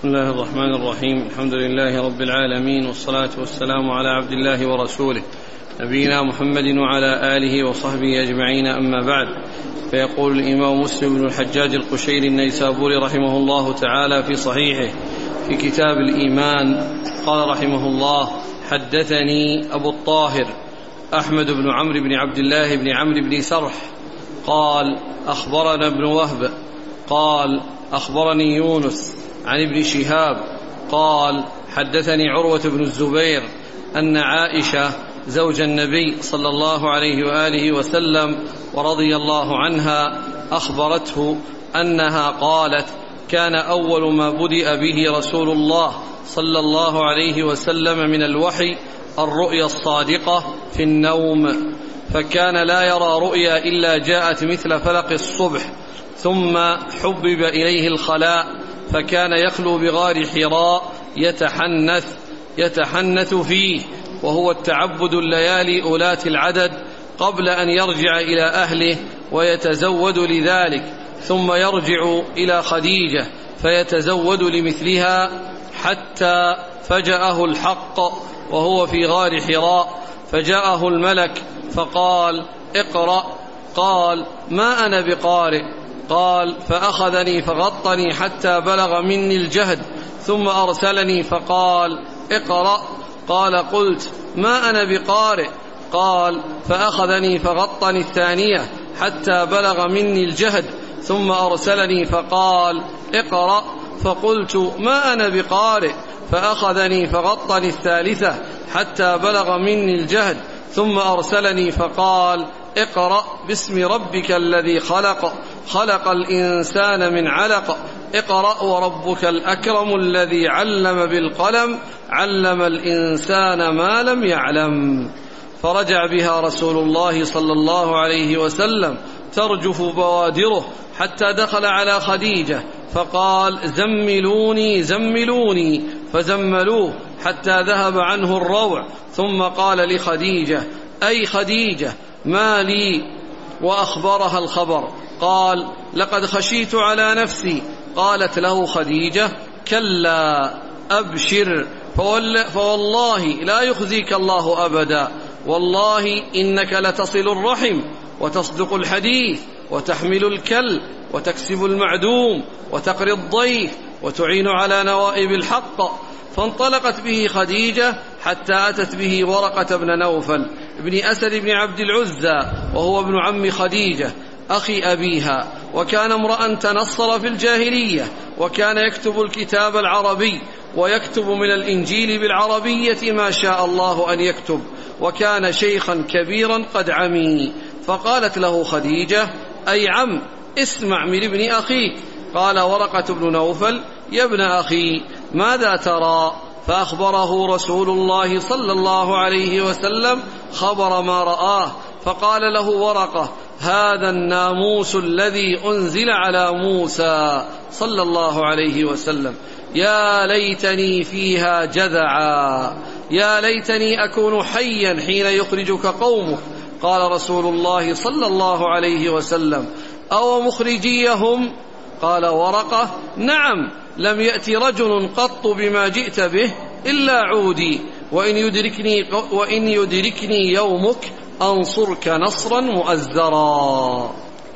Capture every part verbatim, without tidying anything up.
بسم الله الرحمن الرحيم. الحمد لله رب العالمين، والصلاة والسلام على عبد الله ورسوله نبينا محمد وعلى آله وصحبه أجمعين، أما بعد. فيقول الإمام مسلم بن الحجاج القشيري النيسابوري رحمه الله تعالى في صحيحه في كتاب الإيمان، قال رحمه الله: حدثني أبو الطاهر أحمد بن عمرو بن عبد الله بن عمرو بن سرح قال: أخبرنا ابن وهب قال: أخبرني يونس عن ابن شهاب قال: حدثني عروة بن الزبير أن عائشة زوج النبي صلى الله عليه وآله وسلم ورضي الله عنها أخبرته أنها قالت: كان أول ما بدأ به رسول الله صلى الله عليه وسلم من الوحي الرؤيا الصادقة في النوم، فكان لا يرى رؤيا إلا جاءت مثل فلق الصبح، ثم حبب إليه الخلاء، فكان يخلو بغار حراء يتحنث يتحنث فيه، وهو التعبد الليالي أولات العدد قبل أن يرجع إلى أهله ويتزود لذلك، ثم يرجع إلى خديجة فيتزود لمثلها، حتى فجأه الحق وهو في غار حراء، فجاءه الملك فقال: اقرأ. قال: ما أنا بقارئ. قال: فأخذني فغطني حتى بلغ مني الجهد، ثم أرسلني فقال: اقرأ. قال: قلت: ما أنا بقارئ. قال: فأخذني فغطني الثانية حتى بلغ مني الجهد، ثم أرسلني فقال: اقرأ. فقلت: ما أنا بقارئ. فأخذني فغطني الثالثة حتى بلغ مني الجهد، ثم أرسلني فقال: اقرأ باسم ربك الذي خلق خلق الإنسان من علق اقرأ وربك الأكرم الذي علم بالقلم علم الإنسان ما لم يعلم. فرجع بها رسول الله صلى الله عليه وسلم ترجف بوادره حتى دخل على خديجة فقال: زملوني زملوني، فزملوه حتى ذهب عنه الروع، ثم قال لخديجة: أي خديجة، ما لي؟ وأخبرها الخبر. قال: لقد خشيت على نفسي. قالت له خديجة: كلا، أبشر، فوالله لا يخزيك الله أبدا، والله إنك لتصل الرحم وتصدق الحديث وتحمل الكل وتكسب المعدوم وتقري الضيف وتعين على نوائب الحق. فانطلقت به خديجة حتى أتت به ورقة بن نوفل ابن أسد بن عبد العزى، وهو ابن عم خديجة أخي أبيها، وكان امرأ تنصر في الجاهلية، وكان يكتب الكتاب العربي ويكتب من الإنجيل بالعربية ما شاء الله أن يكتب، وكان شيخا كبيرا قد عمي. فقالت له خديجة: أي عم، اسمع من ابن أخيك. قال ورقة بن نوفل: يا ابن أخي، ماذا ترى؟ فأخبره رسول الله صلى الله عليه وسلم خبر ما رآه، فقال له ورقة: هذا الناموس الذي أنزل على موسى صلى الله عليه وسلم، يا ليتني فيها جذعا، يا ليتني أكون حيا حين يخرجك قومك. قال رسول الله صلى الله عليه وسلم: أو مخرجيهم؟ قال ورقة: نعم، لم يأتي رجل قط بما جئت به إلا عودي، وإن يدركني, وإن يدركني يومك أنصرك نصرا مؤزرا.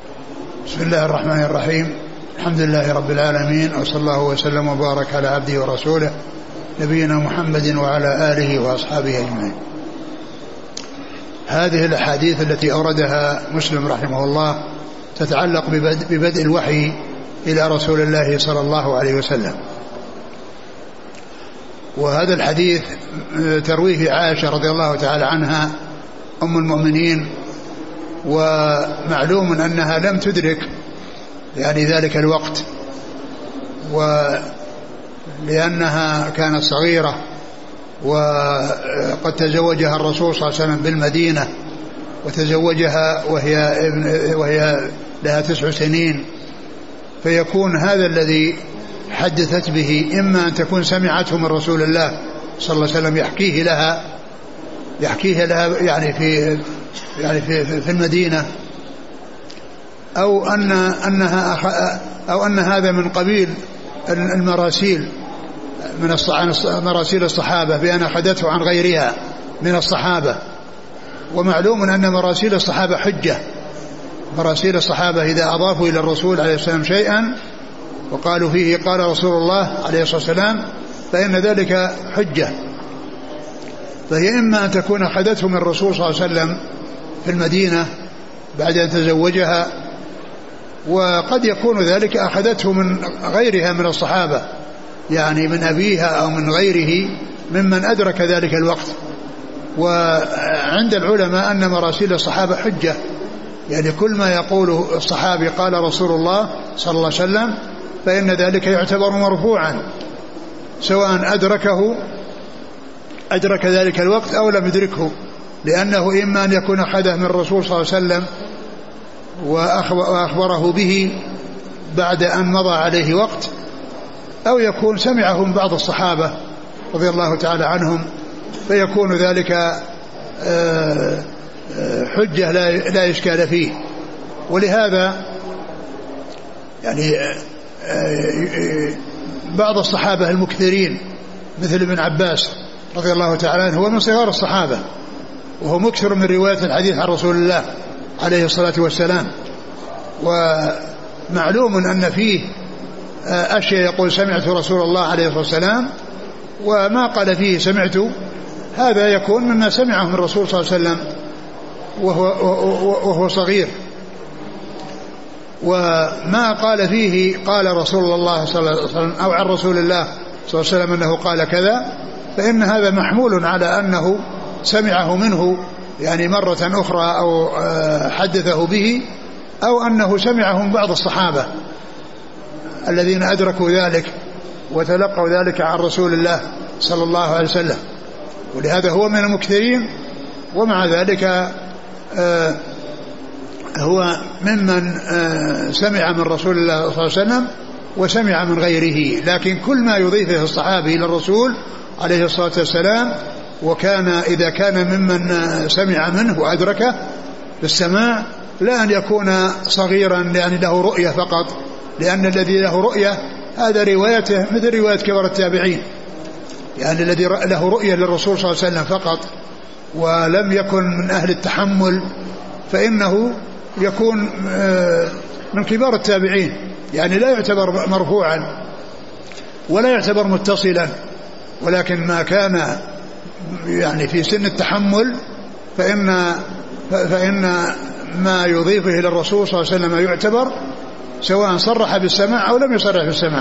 بسم الله الرحمن الرحيم. الحمد لله رب العالمين، وصلى الله وسلم وبارك على عبده ورسوله نبينا محمد وعلى آله وأصحابه أجمعين. هذه الأحاديث التي أوردها مسلم رحمه الله تتعلق ببدء الوحي إلى رسول الله صلى الله عليه وسلم، وهذا الحديث ترويه عائشة رضي الله تعالى عنها أم المؤمنين، ومعلوم أنها لم تدرك يعني ذلك الوقت، ولأنها كانت صغيرة، وقد تزوجها الرسول صلى الله عليه وسلم بالمدينة، وتزوجها وهي, وهي لها تسع سنين، فيكون هذا الذي حدثت به إما أن تكون سمعته من رسول الله صلى الله عليه وسلم يحكيه لها يحكيه لها يعني في يعني في في المدينة، أو أن أنها أو أن هذا من قبيل المراسيل من مراسيل الصحابة بأن أخذته عن غيرها من الصحابة. ومعلوم أن مراسيل الصحابة حجة. مراسيل الصحابة إذا أضافوا إلى الرسول عليه السلام شيئا وقالوا فيه قال رسول الله عليه الصلاة والسلام فإن ذلك حجة. فهي إما أن تكون أخذته من الرسول صلى الله عليه وسلم في المدينة بعد أن تزوجها، وقد يكون ذلك أخذته من غيرها من الصحابة، يعني من أبيها أو من غيره ممن أدرك ذلك الوقت. وعند العلماء أن مراسيل الصحابة حجة، يعني كل ما يقوله الصحابي قال رسول الله صلى الله عليه وسلم فإن ذلك يعتبر مرفوعا، سواء أدركه أدرك ذلك الوقت أو لم يدركه، لأنه إما أن يكون أخذه من الرسول صلى الله عليه وسلم وأخبره به بعد أن مضى عليه وقت، أو يكون سمعه من بعض الصحابة رضي الله تعالى عنهم، فيكون ذلك حجة لا إشكال فيه. ولهذا يعني بعض الصحابة المكثرين مثل ابن عباس رضي الله تعالى عنه هو من صغار الصحابة، وهو مكثر من رواية الحديث عن رسول الله عليه الصلاة والسلام. ومعلوم أن فيه أشياء يقول سمعت رسول الله عليه الصلاة والسلام، وما قال فيه سمعت هذا يكون مما سمعه من الرسول صلى الله عليه وسلم وهو, وهو صغير. وما قال فيه قال رسول الله صلى الله عليه وسلم أو عن رسول الله صلى الله عليه وسلم أنه قال كذا، فإن هذا محمول على أنه سمعه منه يعني مرة أخرى أو حدثه به، أو أنه سمعه من بعض الصحابة الذين أدركوا ذلك وتلقوا ذلك عن رسول الله صلى الله عليه وسلم. ولهذا هو من المكثرين، ومع ذلك هو ممن سمع من رسول الله صلى الله عليه وسلم وسمع من غيره. لكن كل ما يضيفه الصحابي إلى الرسول عليه الصلاة والسلام، وكان إذا كان ممن سمع منه وأدركه بالسماع، لا أن يكون صغيرا يعني له رؤية فقط، لأن الذي له رؤية هذا روايته مثل رواية كبار التابعين، يعني الذي له رؤية للرسول صلى الله عليه وسلم فقط ولم يكن من أهل التحمل فإنه يكون من كبار التابعين، يعني لا يعتبر مرفوعا ولا يعتبر متصلا. ولكن ما كان يعني في سن التحمل فإن فإن ما يضيفه إلى الرسول صلى الله عليه وسلم يعتبر، سواء صرح بالسماع أو لم يصرح بالسماع.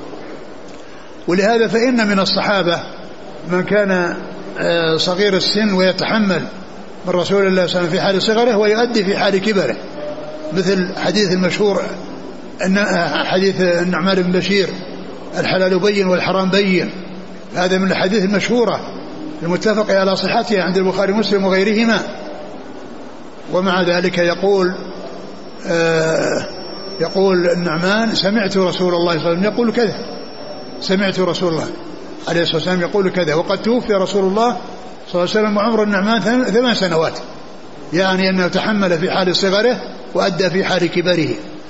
ولهذا فإن من الصحابة من كان صغير السن ويتحمل من رسول الله صلى الله عليه وسلم في حال صغره ويؤدي في حال كبره، مثل حديث المشهور حديث النعمان بن بشير الحلال بين والحرام بين، هذا من الحديث المشهورة المتفق على صحتها عند البخاري ومسلم وغيرهما. ومع ذلك يقول آه يقول النعمان سمعت رسول الله صلى الله عليه وسلم يقول كذا، سمعت رسول الله عليه الصلاة والسلام يقول كذا، وقد توفي رسول الله صلى الله عليه وسلم وعمر النعمان ثمان سنوات، يعني أنه تحمل في حال صغره وأدى في حال كبره.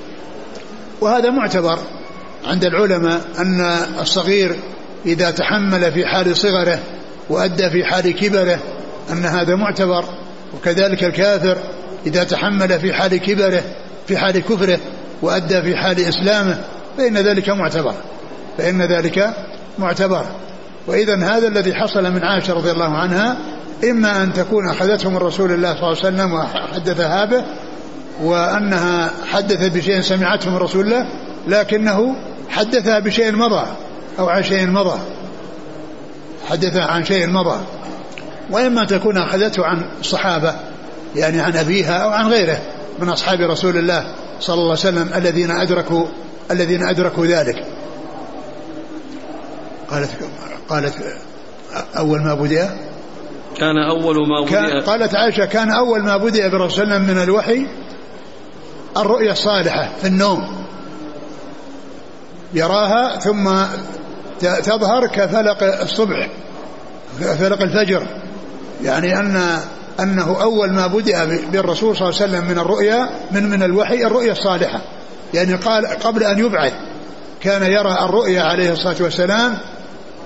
وهذا معتبر عند العلماء أن الصغير إذا تحمل في حال صغره وأدى في حال كبره أن هذا معتبر، وكذلك الكافر إذا تحمل في حال كبره في حال كفره وأدى في حال إسلامه فإن ذلك معتبر فإن ذلك معتبر. وإذا هذا الذي حصل من عائشة رضي الله عنها إما أن تكون أخذته من رسول الله صلى الله عليه وسلم وحدثها به، وأنها حدث بشيء سمعته من رسول الله لكنه حدثها بشيء مضى أو عن شيء مضى حدثها عن شيء مضى، وإما تكون أخذته عن الصحابة يعني عن أبيها أو عن غيره من أصحاب رسول الله صلى الله عليه وسلم الذين أدركوا الذين أدركوا ذلك. قالت قالت أول ما بدأ كان أول ما بدأ قالت عائشة كان أول ما بدأ برسول الله من الوحي الرؤيا الصالحة في النوم، يراها ثم تظهر كفلق الصبح فلق الفجر، يعني أن أنه أول ما بدأ بالرسول صلى الله عليه وسلم من الرؤيا من من الوحي الرؤيا الصالحة، يعني قال قبل أن يبعث كان يرى الرؤيا عليه الصلاة والسلام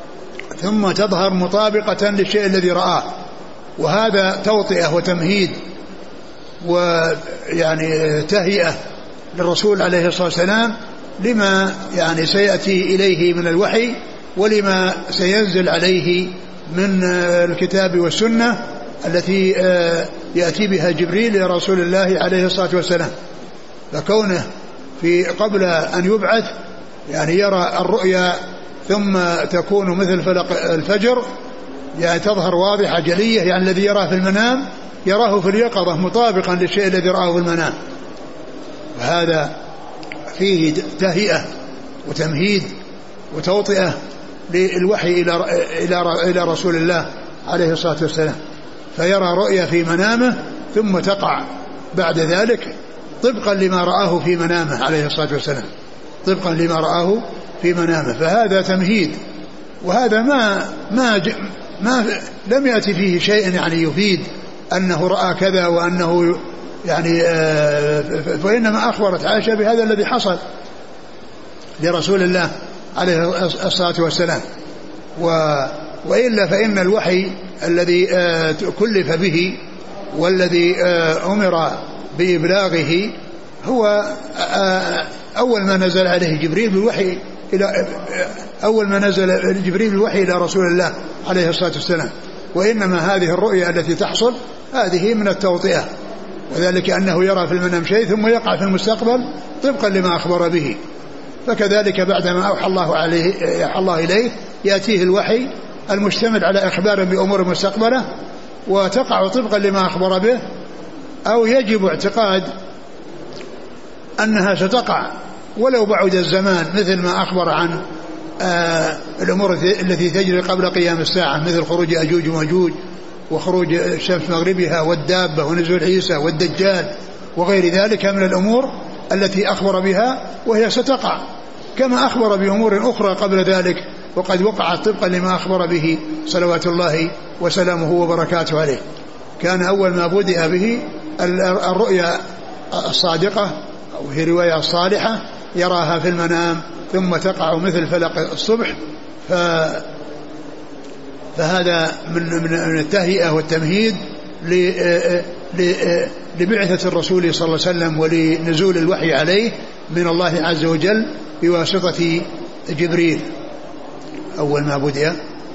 ثم تظهر مطابقة للشيء الذي رآه، وهذا توطئة وتمهيد ويعني تهيئة للرسول عليه الصلاة والسلام لما يعني سيأتي إليه من الوحي ولما سينزل عليه من الكتاب والسنة التي يأتي بها جبريل لرسول الله عليه الصلاة والسلام. فكونه في قبل أن يبعث يعني يرى الرؤيا ثم تكون مثل فلق الفجر، يعني تظهر واضحة جلية، يعني الذي يراه في المنام يراه في اليقظة مطابقا للشيء الذي رآه في المنام. وهذا فيه تهيئة وتمهيد وتوطئة للوحي إلى إلى إلى رسول الله عليه الصلاة والسلام، فيرى رؤيا في منامه ثم تقع بعد ذلك طبقا لما رآه في منامه عليه الصلاة والسلام، طبقا لما رآه في منامه. فهذا تمهيد، وهذا ما ما ما لم يأتي فيه شيء يعني يفيد أنه رأى كذا وأنه يعني فإنما أخبرت عائشة بهذا الذي حصل لرسول الله عليه الصلاة والسلام. وإلا فإن الوحي الذي كلف به والذي أمر بإبلاغه هو أول ما نزل عليه جبريل بالوحي إلى أول ما نزل جبريل بالوحي إلى رسول الله عليه الصلاة والسلام. وإنما هذه الرؤيا التي تحصل هذه من التوطئة، وذلك أنه يرى في المنام شيء ثم يقع في المستقبل طبقا لما أخبر به. فكذلك بعدما أوحى الله عليه يوحى الله إليه يأتيه الوحي المشتمل على إخبار بأمور مستقبلة وتقع طبقا لما أخبر به، أو يجب اعتقاد أنها ستقع ولو بعد الزمان، مثل ما أخبر عن آه الأمور التي تجري قبل قيام الساعة، مثل خروج أجوج وماجوج وخروج الشمس مغربها والدابة ونزول عيسى والدجال وغير ذلك من الأمور التي أخبر بها وهي ستقع، كما أخبر بأمور أخرى قبل ذلك وقد وقعت طبقا لما أخبر به صلوات الله وسلامه وبركاته عليه. كان أول ما بدأ به الرؤيا الصادقة أو هي رواية الصالحة يراها في المنام ثم تقع مثل فلق الصبح. ف فهذا من من التهيئة والتمهيد لبعثة الرسول صلى الله عليه وسلم ولنزول الوحي عليه من الله عز وجل بواسطة جبريل. أول ما بدأ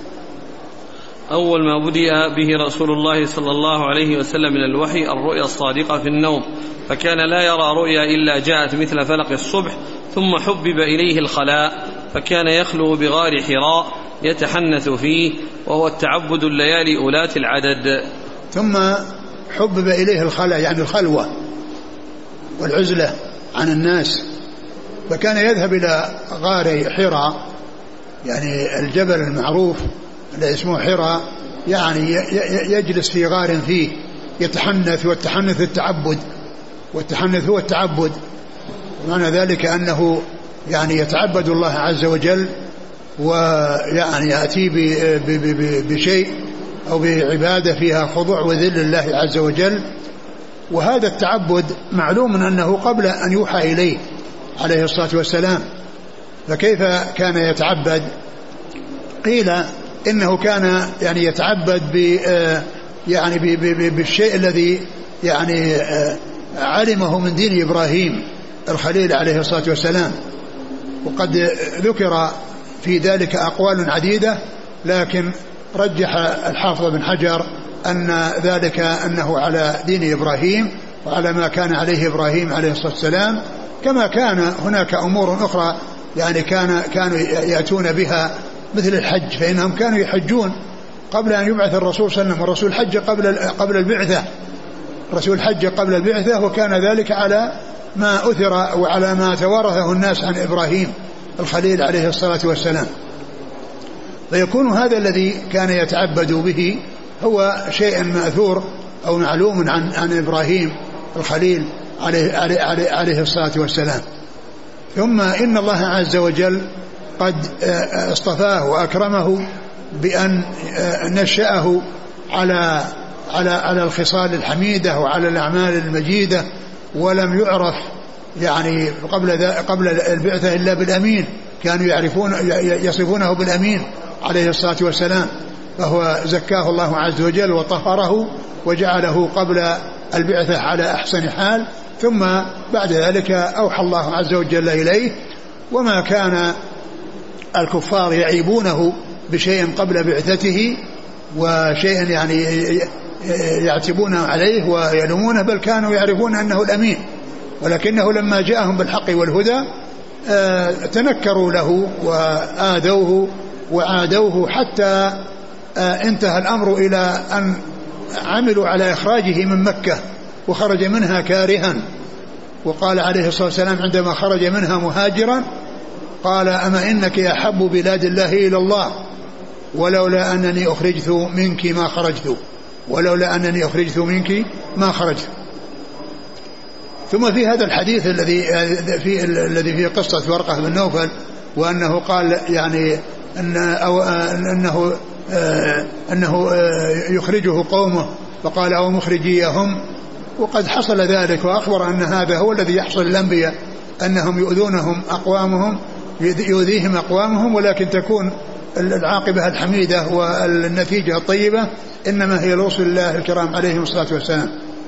أول ما بدأ به رسول الله صلى الله عليه وسلم من الوحي الرؤيا الصادقة في النوم، فكان لا يرى رؤيا إلا جاءت مثل فلق الصبح، ثم حبب إليه الخلاء فكان يخلو بغار حراء يتحنث فيه، وهو التعبد الليالي أولات العدد. ثم حبب إليه الخلاء يعني الخلوة والعزلة عن الناس، فكان يذهب إلى غار حراء، يعني الجبل المعروف الذي اسمه حراء، يعني يجلس في غار فيه يتحنث، والتحنث التعبد، والتحنث هو التعبد، ومعنى ذلك أنه يعني يتعبد الله عز وجل، ويعني يأتي بشيء أو بعبادة فيها خضوع وذل الله عز وجل. وهذا التعبد معلوم أنه قبل أن يوحى إليه عليه الصلاة والسلام، فكيف كان يتعبد؟ قيل إنه كان يعني يتعبد ب يعني بالشيء الذي يعني علمه من دين إبراهيم الخليل عليه الصلاة والسلام، وقد ذكر في ذلك أقوال عديدة، لكن رجح الحافظ بن حجر أن ذلك أنه على دين إبراهيم وعلى ما كان عليه إبراهيم عليه الصلاة والسلام، كما كان هناك أمور أخرى يعني كان كانوا يأتون بها مثل الحج، فإنهم كانوا يحجون قبل أن يبعث الرسول صلى الله عليه وسلم، والرسول حج قبل قبل البعثة، الرسول حج قبل البعثة، وكان ذلك على ما أثر وعلى ما توارثه الناس عن إبراهيم الخليل عليه الصلاة والسلام. فيكون هذا الذي كان يتعبد به هو شيء مأثور أو معلوم عن عن إبراهيم الخليل عليه عليه عليه الصلاة والسلام. ثم إن الله عز وجل قد اصطفاه وأكرمه بأن نشأه على على على الخصال الحميدة وعلى الأعمال المجيدة، ولم يعرف يعني قبل قبل البعثة إلا بالأمين، كانوا يعرفون يصفونه بالأمين عليه الصلاة والسلام، فهو زكاه الله عز وجل وطهره وجعله قبل البعثة على أحسن حال، ثم بعد ذلك أوحى الله عز وجل إليه. وما كان الكفار يعيبونه بشيء قبل بعثته وشيء يعني يعتبون عليه ويلومونه، بل كانوا يعرفون أنه الأمين، ولكنه لما جاءهم بالحق والهدى تنكروا له وآذوه وعادوه، حتى انتهى الأمر إلى أن عملوا على إخراجه من مكة وخرج منها كارها. وقال عليه الصلاة والسلام عندما خرج منها مهاجرا قال: أما إنك أحب بلاد الله إلى الله، ولولا أنني أخرجت منك ما خرجت ولولا أنني أخرجت منك ما خرجت. ثم في هذا الحديث الذي في الذي فيه قصة ورقة بن نوفل، وأنه قال يعني أن أو أنه أنه يخرجه قومه، فقال: أو مخرجيهم. وقد حصل ذلك، وأخبر أن هذا هو الذي يحصل للأنبياء، أنهم يؤذونهم أقوامهم يؤذيهم أقوامهم، ولكن تكون العاقبة الحميدة والنتيجة الطيبة إنما هي لرسل الله الكرام عليهم الصلاة والسلام.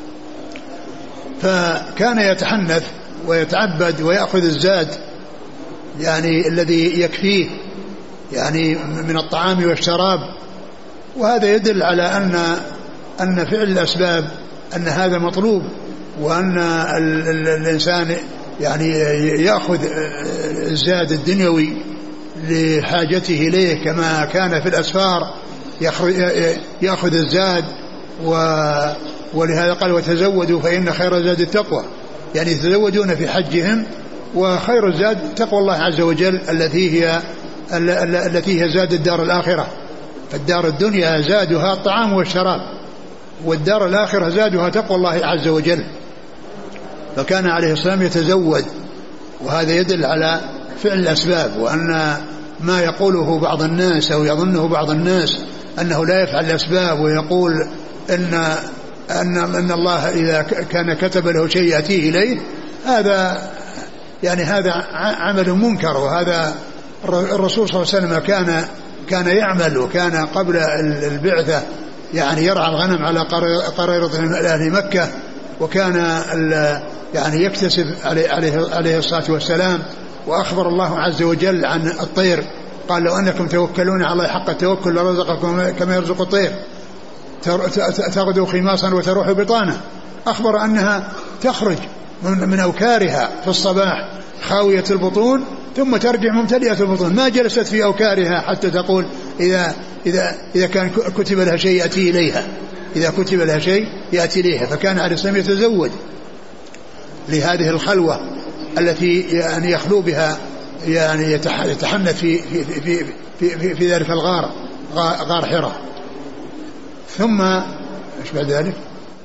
فكان يتحنث ويتعبد ويأخذ الزاد يعني الذي يكفيه يعني من الطعام والشراب، وهذا يدل على أن أن فعل الأسباب أن هذا مطلوب، وأن الإنسان يعني يأخذ الزاد الدنيوي لحاجته إليه، كما كان في الأسفار يأخذ الزاد. ولهذا قال: وتزودوا فإن خير الزاد التقوى، يعني يتزودون في حجهم، وخير الزاد تقوى الله عز وجل التي هي التي هي زاد الدار الآخرة. فالدار الدنيا زادها الطعام والشراب، والدار الآخرة زادها تقوى الله عز وجل. فكان عليه السلام يتزود، وهذا يدل على فعل الأسباب، وأن ما يقوله بعض الناس أو يظنه بعض الناس أنه لا يفعل الأسباب، ويقول إن أن أن الله إذا كان كتب له شيء يأتيه إليه، هذا يعني هذا عمل منكر. وهذا الرسول صلى الله عليه وسلم كان كان يعمل، وكان قبل البعثة يعني يرعى الغنم على قريرة أهل مكة، وكان يعني يكتسب عليه, عليه الصلاة والسلام. وأخبر الله عز وجل عن الطير، قال: لو أنكم توكلون على الله حق التوكل لرزقكم كما يرزق الطير تغدو خماصا وتروح بطانا. أخبر أنها تخرج من أوكارها في الصباح خاوية البطون، ثم ترجع ممتلئة البطون، ما جلست في أوكارها حتى تقول إذا, إذا, إذا كان كتب لها شيء يأتي إليها إذا كتب لها شيء يأتي إليها. فكان عليه السلام يتزوج لهذه الخلوة التي يعني يخلو بها، يعني يتحنث في, في, في, في, في, في ذلك الغار، غار حراء. ثم ايش بعد ذلك؟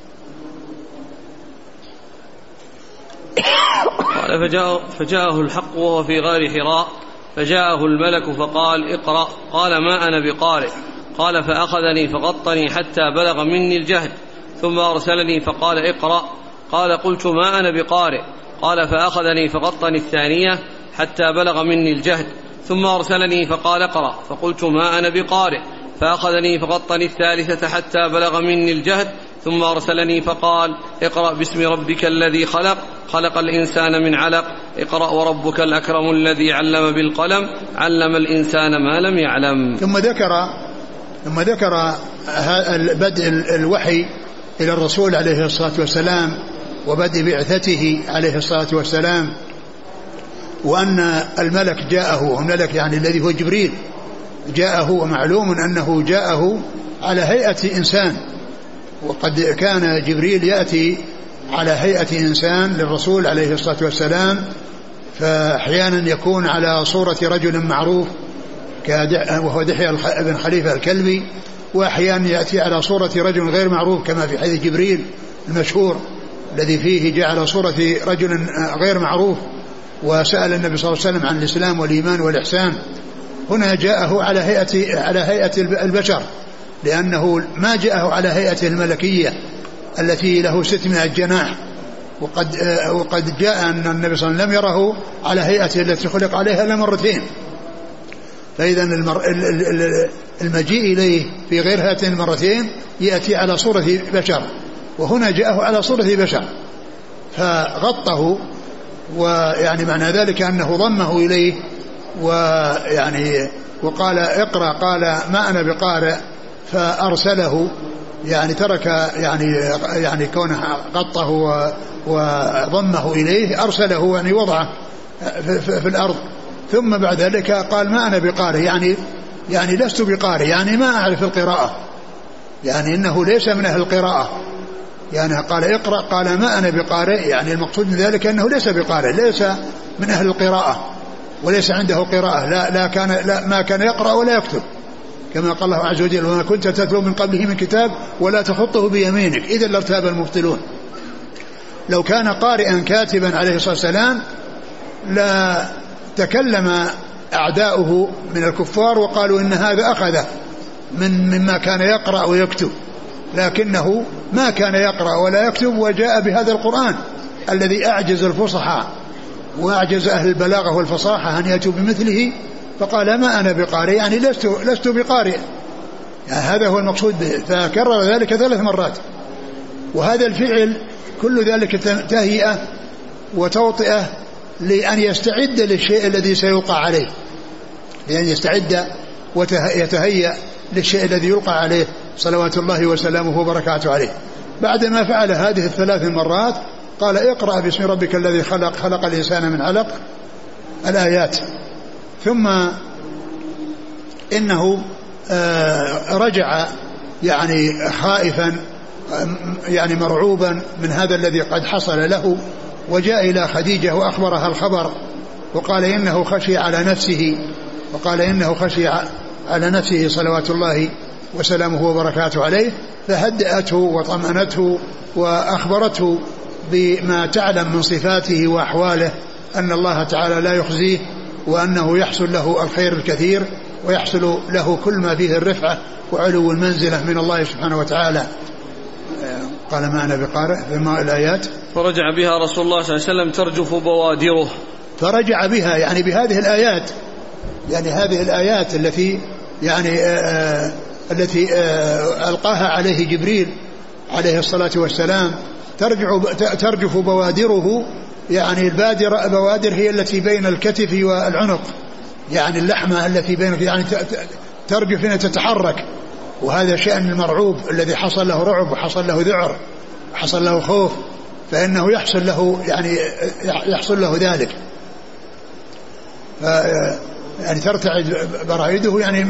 قال: فجاء فجاءه الحق وهو في غار حراء، فجاءه الملك فقال: اقرأ. قال: ما أنا بقارئ. قال: فأخذني فغطني حتى بلغ مني الجهد، ثم أرسلني فقال: اقرأ. قال: قلت: ما أنا بقارئ. قال: فأخذني فغطني الثانية حتى بلغ مني الجهد، ثم أرسلني فقال: اقرأ. فقلت: ما أنا بقارئ. فأخذني فغطني الثالثة حتى بلغ مني الجهد، ثم أرسلني فقال: اقرأ باسم ربك الذي خلق خلق الإنسان من علق اقرأ وربك الأكرم الذي علم بالقلم علم الإنسان ما لم يعلم. ثم ذكر ثم ذكر بدء الوحي إلى الرسول عليه الصلاة والسلام وبدء بعثته عليه الصلاة والسلام، وأن الملك جاءه، الملك يعني الذي هو جبريل جاءه، ومعلوم أنه جاءه على هيئة إنسان، وقد كان جبريل يأتي على هيئة إنسان للرسول عليه الصلاة والسلام، فأحيانا يكون على صورة رجل معروف وهو دحية بن خليفة الكلبي، وأحيانا يأتي على صورة رجل غير معروف كما في حديث جبريل المشهور الذي فيه جاء على صورة رجل غير معروف وسأل النبي صلى الله عليه وسلم عن الإسلام والإيمان والإحسان. هنا جاءه على هيئة على هيئة البشر، لأنه ما جاءه على هيئته الملكية التي له ستمائة جناح، وقد وقد جاء أن النبي صلى الله عليه وسلم لم يره على هيئته التي خلق عليها إلا مرتين. فإذا المر... المجيء إليه في غير هاتين المرتين يأتي على صورة بشر، وهنا جاءه على صورة بشر فغطه، ويعني معنى ذلك أنه ضمه إليه ويعني وقال اقرأ، قال ما أنا بقارئ، فأرسله يعني ترك يعني يعني كونه غطه وضمه إليه أرسله يعني وضعه في, في, في الأرض. ثم بعد ذلك قال ما أنا بقارئ، يعني يعني لست بقارئ، يعني ما أعرف القراءة، يعني إنه ليس من أهل القراءة. يعني قال اقرأ، قال ما أنا بقارئ، يعني المقصود من ذلك أنه ليس بقارئ، ليس من أهل القراءة وليس عنده قراءة، لا, لا كان لا ما كان يقرأ ولا يكتب، كما قال الله عز وجل وما كنت تتلو من قبله من كتاب ولا تخطه بيمينك إذا لارتاب المبطلون. لو كان قارئا كاتبا عليه الصلاة والسلام لا تكلم أعداؤه من الكفار وقالوا إن هذا أخذ من مما كان يقرأ ويكتب، لكنه ما كان يقرأ ولا يكتب وجاء بهذا القرآن الذي أعجز الفصحى وأعجز أهل البلاغة والفصاحة أن يأتوا بمثله، فقال ما أنا بقارئ، يعني لست, لست بقارئ، يعني هذا هو المقصود به. فكرر ذلك ثلاث مرات، وهذا الفعل كل ذلك تهيئة وتوطئة لأن يستعد للشيء الذي سيوقع عليه، لأن يستعد ويتهيأ للشيء الذي يلقى عليه صلوات الله وسلامه وبركاته عليه. بعدما فعل هذه الثلاث مرات قال اقرأ باسم ربك الذي خلق خلق الإنسان من علق الآيات. ثم إنه رجع يعني خائفا يعني مرعوبا من هذا الذي قد حصل له، وجاء إلى خديجة وأخبرها الخبر، وقال إنه خشي على نفسه وقال إنه خشي على نفسه صلوات الله وسلامه وبركاته عليه، فهدأته وطمأنته وأخبرته بما تعلم من صفاته وأحواله، أن الله تعالى لا يخزيه، وأنه يحصل له الخير الكثير ويحصل له كل ما فيه الرفعة وعلو المنزلة من الله سبحانه وتعالى. قال ما أنا بقارئ بما الآيات. فرجع بها رسول الله صلى الله عليه وسلم ترجف بوادره، فرجع بها يعني بهذه الآيات، يعني هذه الآيات التي يعني آآ التي آآ ألقاها عليه جبريل عليه الصلاة والسلام، ترجع ترجف بوادره، يعني البادرة بوادر هي التي بين الكتف والعنق، يعني اللحمة التي بين يعني ترجف هنا تتحرك، وهذا شأن المرعوب الذي حصل له رعب وحصل له ذعر حصل له خوف، فإنه يحصل له يعني يحصل له ذلك، يعني ترتعد برائده، يعني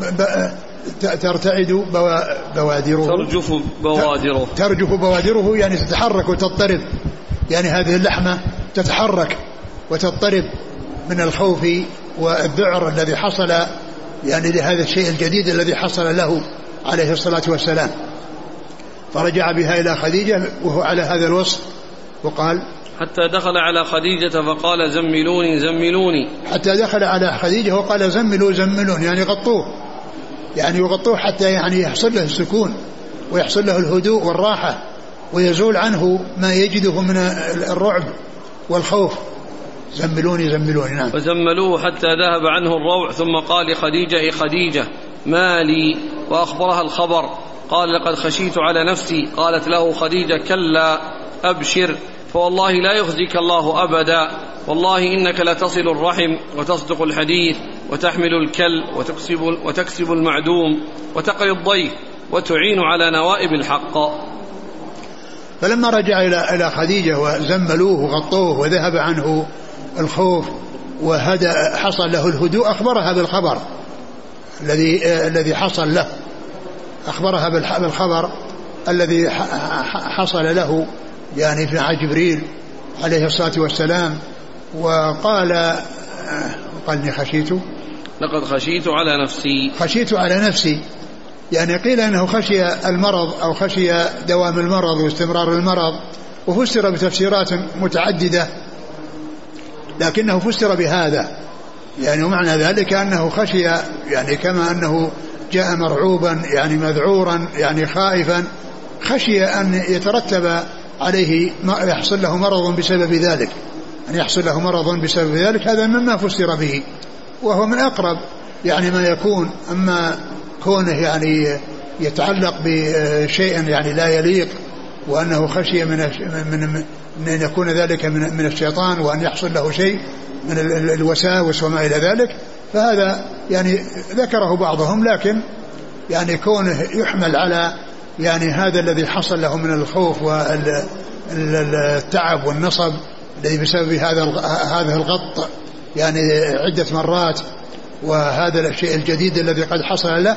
ترتعد بوادره ترجف بوادره ترجف بوادره يعني تتحرك وتضطرب، يعني هذه اللحمة تتحرك وتضطرب من الخوف والذعر الذي حصل يعني لهذا الشيء الجديد الذي حصل له عليه الصلاة والسلام. فرجع بها إلى خديجة وهو على هذا الوصف، وقال حتى دخل على خديجة فقال زملوني زملوني، حتى دخل على خديجة وقال زملوا زملون، يعني غطوه، يعني يغطوه حتى يعني يحصل له السكون ويحصل له الهدوء والراحة ويزول عنه ما يجده من الرعب والخوف. زملوني زملوني. نعم. فزملوه حتى ذهب عنه الروع، ثم قال لخديجة إيه خديجة ما لي، وأخبرها الخبر. قال لقد خشيت على نفسي. قالت له خديجة كلا أبشر، فوالله لا يخزيك الله أبدا، والله إنك لتصل الرحم وتصدق الحديث وتحمل الكل وتكسب, وتكسب المعدوم وتقري الضيف وتعين على نوائب الحق. فلما رجع إلى إلى خديجة وزملوه وغطوه وذهب عنه الخوف وهدأ حصل له الهدوء، أخبرها بالخبر الذي الذي حصل له، أخبرها بالخبر الذي حصل له يعني في جبريل عليه الصلاة والسلام، وقال قالني خشيت لقد خشيت على نفسي خشيت على نفسي يعني قيل أنه خشي المرض أو خشي دوام المرض واستمرار المرض، وفسر بتفسيرات متعددة، لكنه فسر بهذا يعني، ومعنى ذلك أنه خشي يعني كما أنه جاء مرعوبا يعني مذعورا يعني خائفا، خشي أن يترتب عليه يحصل له مرض بسبب ذلك، أن يحصل له مرض بسبب ذلك، هذا مما فسر به، وهو من أقرب يعني ما يكون. أما كونه يعني يتعلق بشيء يعني لا يليق وأنه خشية من من من أن يكون ذلك من من الشيطان وأن يحصل له شيء من الوساوس وما إلى ذلك، فهذا يعني ذكره بعضهم، لكن يعني كونه يحمل على يعني هذا الذي حصل له من الخوف والتعب والنصب الذي بسبب هذا هذا الغط يعني عدة مرات، وهذا الشيء الجديد الذي قد حصل له،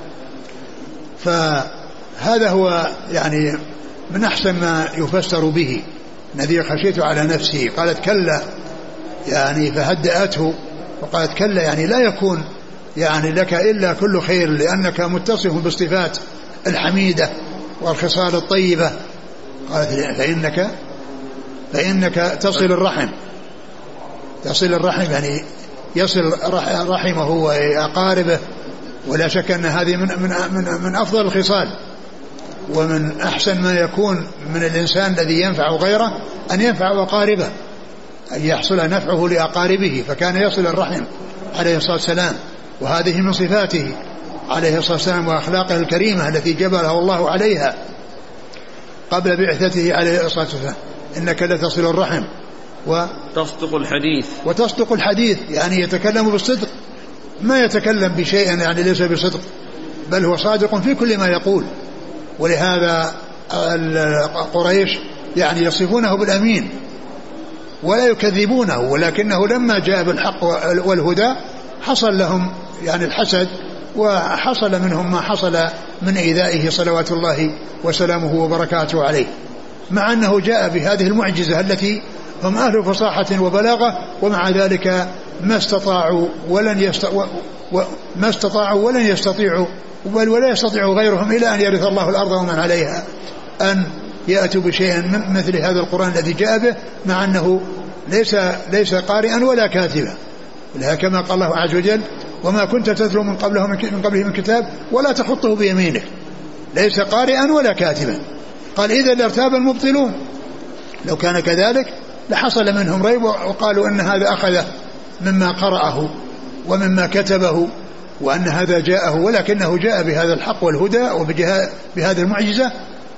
فهذا هو يعني من أحسن ما يفسر به. الذي خشيت على نفسي قالت كلا يعني فهدأته، وقالت كلا يعني لا يكون يعني لك إلا كل خير لأنك متصف بالصفات الحميدة والخصال الطيبة. قالت فإنك فإنك تصل الرحم، تصل الرحم يعني يصل رحمه وأقاربه، ولا شك أن هذه من, من, من, من أفضل الخصال ومن أحسن ما يكون من الإنسان الذي ينفع غيره أن ينفع أقاربه، أن يحصل نفعه لأقاربه، فكان يصل الرحم عليه الصلاة والسلام، وهذه من صفاته عليه الصلاة والسلام وأخلاقه الكريمة التي جبله الله عليها قبل بعثته عليه الصلاة والسلام. إنك لتصل الرحم وتصدق الحديث وتصدق الحديث يعني يتكلم بالصدق، ما يتكلم بشيء يعني ليس بصدق، بل هو صادق في كل ما يقول. ولهذا قريش يعني يصفونه بالأمين ولا يكذبونه، ولكنه لما جاء بالحق والهدى حصل لهم يعني الحسد، وحصل منهم ما حصل من إيذائه صلوات الله وسلامه وبركاته عليه، مع أنه جاء بهذه المعجزة التي هم أهل فصاحة وبلاغة، ومع ذلك ما استطاعوا ولن يستطيعوا ما استطاعوا ولن يستطيعوا بل ولا يستطيع غيرهم إلى أن يرث الله الأرض ومن عليها أن يأتوا بشيء مثل هذا القرآن الذي جاء به، مع أنه ليس ليس قارئا ولا كاتبا، كما قال الله عز وجل وما كنت تتلو من قبله من قبله من كتاب ولا تخطه بيمينك، ليس قارئا ولا كاتبا. قال إذا لارتاب المبطلون، لو كان كذلك لحصل منهم ريب وقالوا أن هذا أخذه مما قرأه ومما كتبه وأن هذا جاءه، ولكنه جاء بهذا الحق والهدى وبهذا المعجزة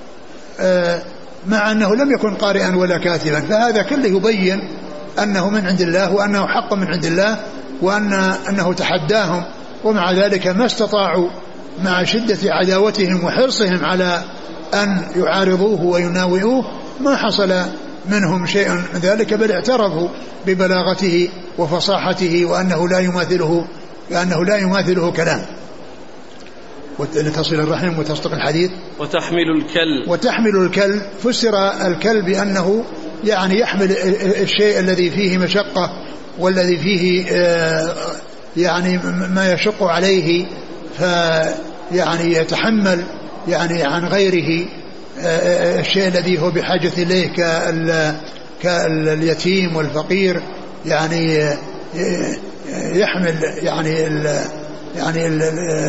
مع أنه لم يكن قارئا ولا كاتبا. فهذا كله يبين أنه من عند الله وأنه حق من عند الله، وأن أنه تحداهم، ومع ذلك ما استطاعوا مع شدة عداوتهم وحرصهم على أن يعارضوه ويناوئوه ما حصل منهم شيء من ذلك، بل اعترفوا ببلاغته وفصاحته وأنه لا يماثله لأنه لا يماثله كلام. لتصل الرحم وتصدق الحديث وتحمل الكل وتحمل الكل فسر الكل بأنه يعني يحمل الشيء الذي فيه مشقة والذي فيه يعني ما يشق عليه، فيعني يتحمل يعني عن غيره الشيء الذي هو بحاجة إليه كاليتيم والفقير، يعني يحمل يعني ال يعني ال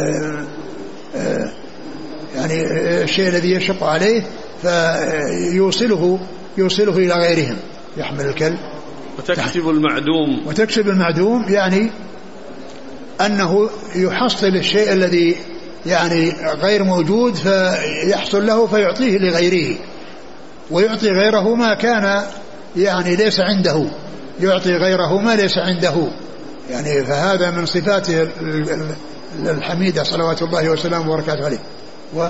يعني الشيء الذي يشق عليه فيوصله يوصله إلى غيرهم. يحمل الكل وتكسب المعدوم وتكسب المعدوم يعني أنه يحصل الشيء الذي يعني غير موجود فيحصل له فيعطيه لغيره، ويعطي غيره ما كان يعني ليس عنده، يعطي غيره ما ليس عنده يعني. فهذا من صفاته الحميدة صلوات الله وسلامه وبركاته عليه. و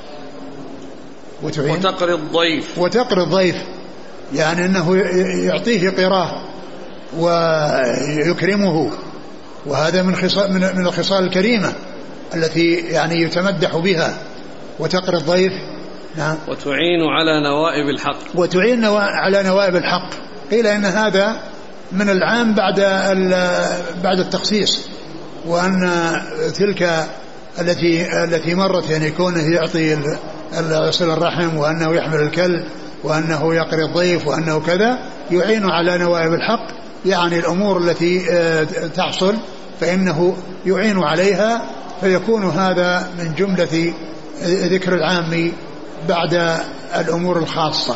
وتقري الضيف وتقري الضيف يعني أنه يعطيه قراه ويكرمه، وهذا من خصال من الخصال الكريمة التي يعني يتمدح بها. وتقري الضيف نعم وتعين على نوائب الحق وتعين على نوائب الحق. قيل إن هذا من العام بعد بعد التخصيص، وأن تلك التي التي مرت يعني كونه يعطي صل الرحم وأنه يحمل الكل وأنه يقري الضيف وأنه كذا يعين على نوائب الحق، يعني الأمور التي تحصل فإنه يعين عليها، فيكون هذا من جملة ذكر العام بعد الأمور الخاصة.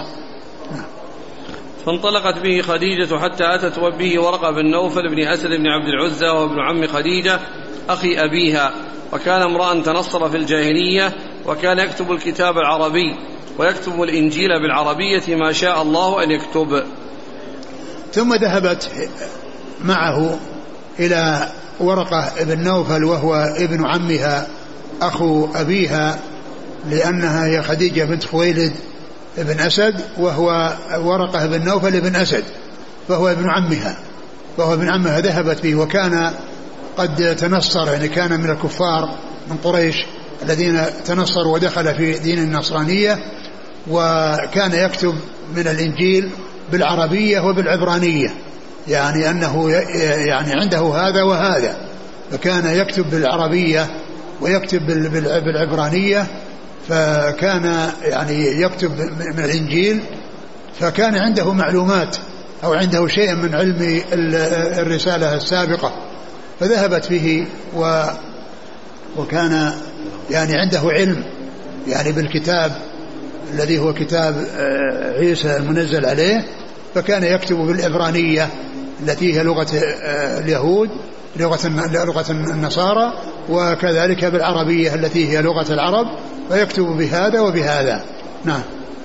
فانطلقت به خديجة حتى أتت به ورقة بن نوفل بن أسد بن عبد العزى وابن عم خديجة أخي أبيها، وكان امرأ تنصر في الجاهلية، وكان يكتب الكتاب العربي ويكتب الإنجيل بالعربية ما شاء الله أن يكتب. ثم ذهبت معه إلى ورقة ابن نوفل وهو ابن عمها أخو أبيها، لأنها هي خديجة بنت خويلد ابن أسد، وهو ورقة بن نوفل ابن أسد، فهو ابن عمها وهو ابن عمها. ذهبت به وكان قد تنصر، يعني كان من الكفار من قريش الذين تنصروا ودخل في دين النصرانية، وكان يكتب من الإنجيل بالعربية وبالعبرانية، يعني أنه يعني عنده هذا وهذا، فكان يكتب بالعربية ويكتب بالعبرانية، فكان يعني يكتب من الإنجيل، فكان عنده معلومات أو عنده شيء من علم الرسالة السابقة، فذهبت به و وكان يعني عنده علم يعني بالكتاب الذي هو كتاب عيسى المنزل عليه، فكان يكتب بالعبرانية التي هي لغة اليهود لغة لغة النصارى، وكذلك بالعربية التي هي لغة العرب، فيكتب بهذا وبهذا. نعم.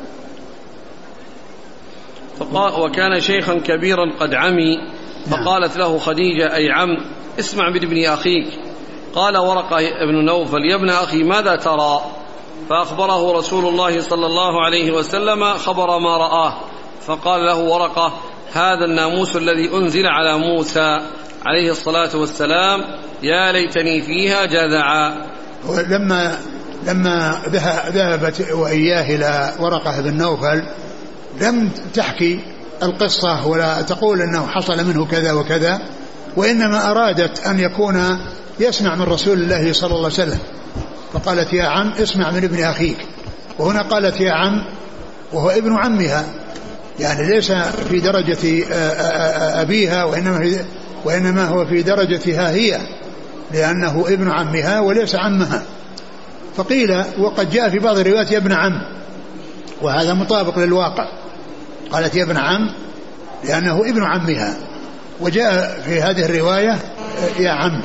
وكان شيخا كبيرا قد عمي، فقالت له خديجة: أي عم، اسمع من ابن أخيك. قال ورقة ابن نوفل: يا ابن أخي ماذا ترى؟ فأخبره رسول الله صلى الله عليه وسلم خبر ما رآه، فقال له ورقة: هذا الناموس الذي أنزل على موسى عليه الصلاة والسلام، يا ليتني فيها جذعا. لما لما ذهبت وإياه إلى ورقة بن نوفل لم تحكي القصة ولا تقول أنه حصل منه كذا وكذا، وإنما أرادت أن يكون يسمع من رسول الله صلى الله عليه وسلم، فقالت: يا عم اسمع من ابن أخيك. وهنا قالت يا عم وهو ابن عمها، يعني ليس في درجة أبيها، وإنما, وإنما هو في درجتها هي، لأنه ابن عمها وليس عمها. فقيل وقد جاء في بعض الروايات يا ابن عم، وهذا مطابق للواقع، قالت يا ابن عم لأنه ابن عمها، وجاء في هذه الرواية يا عم.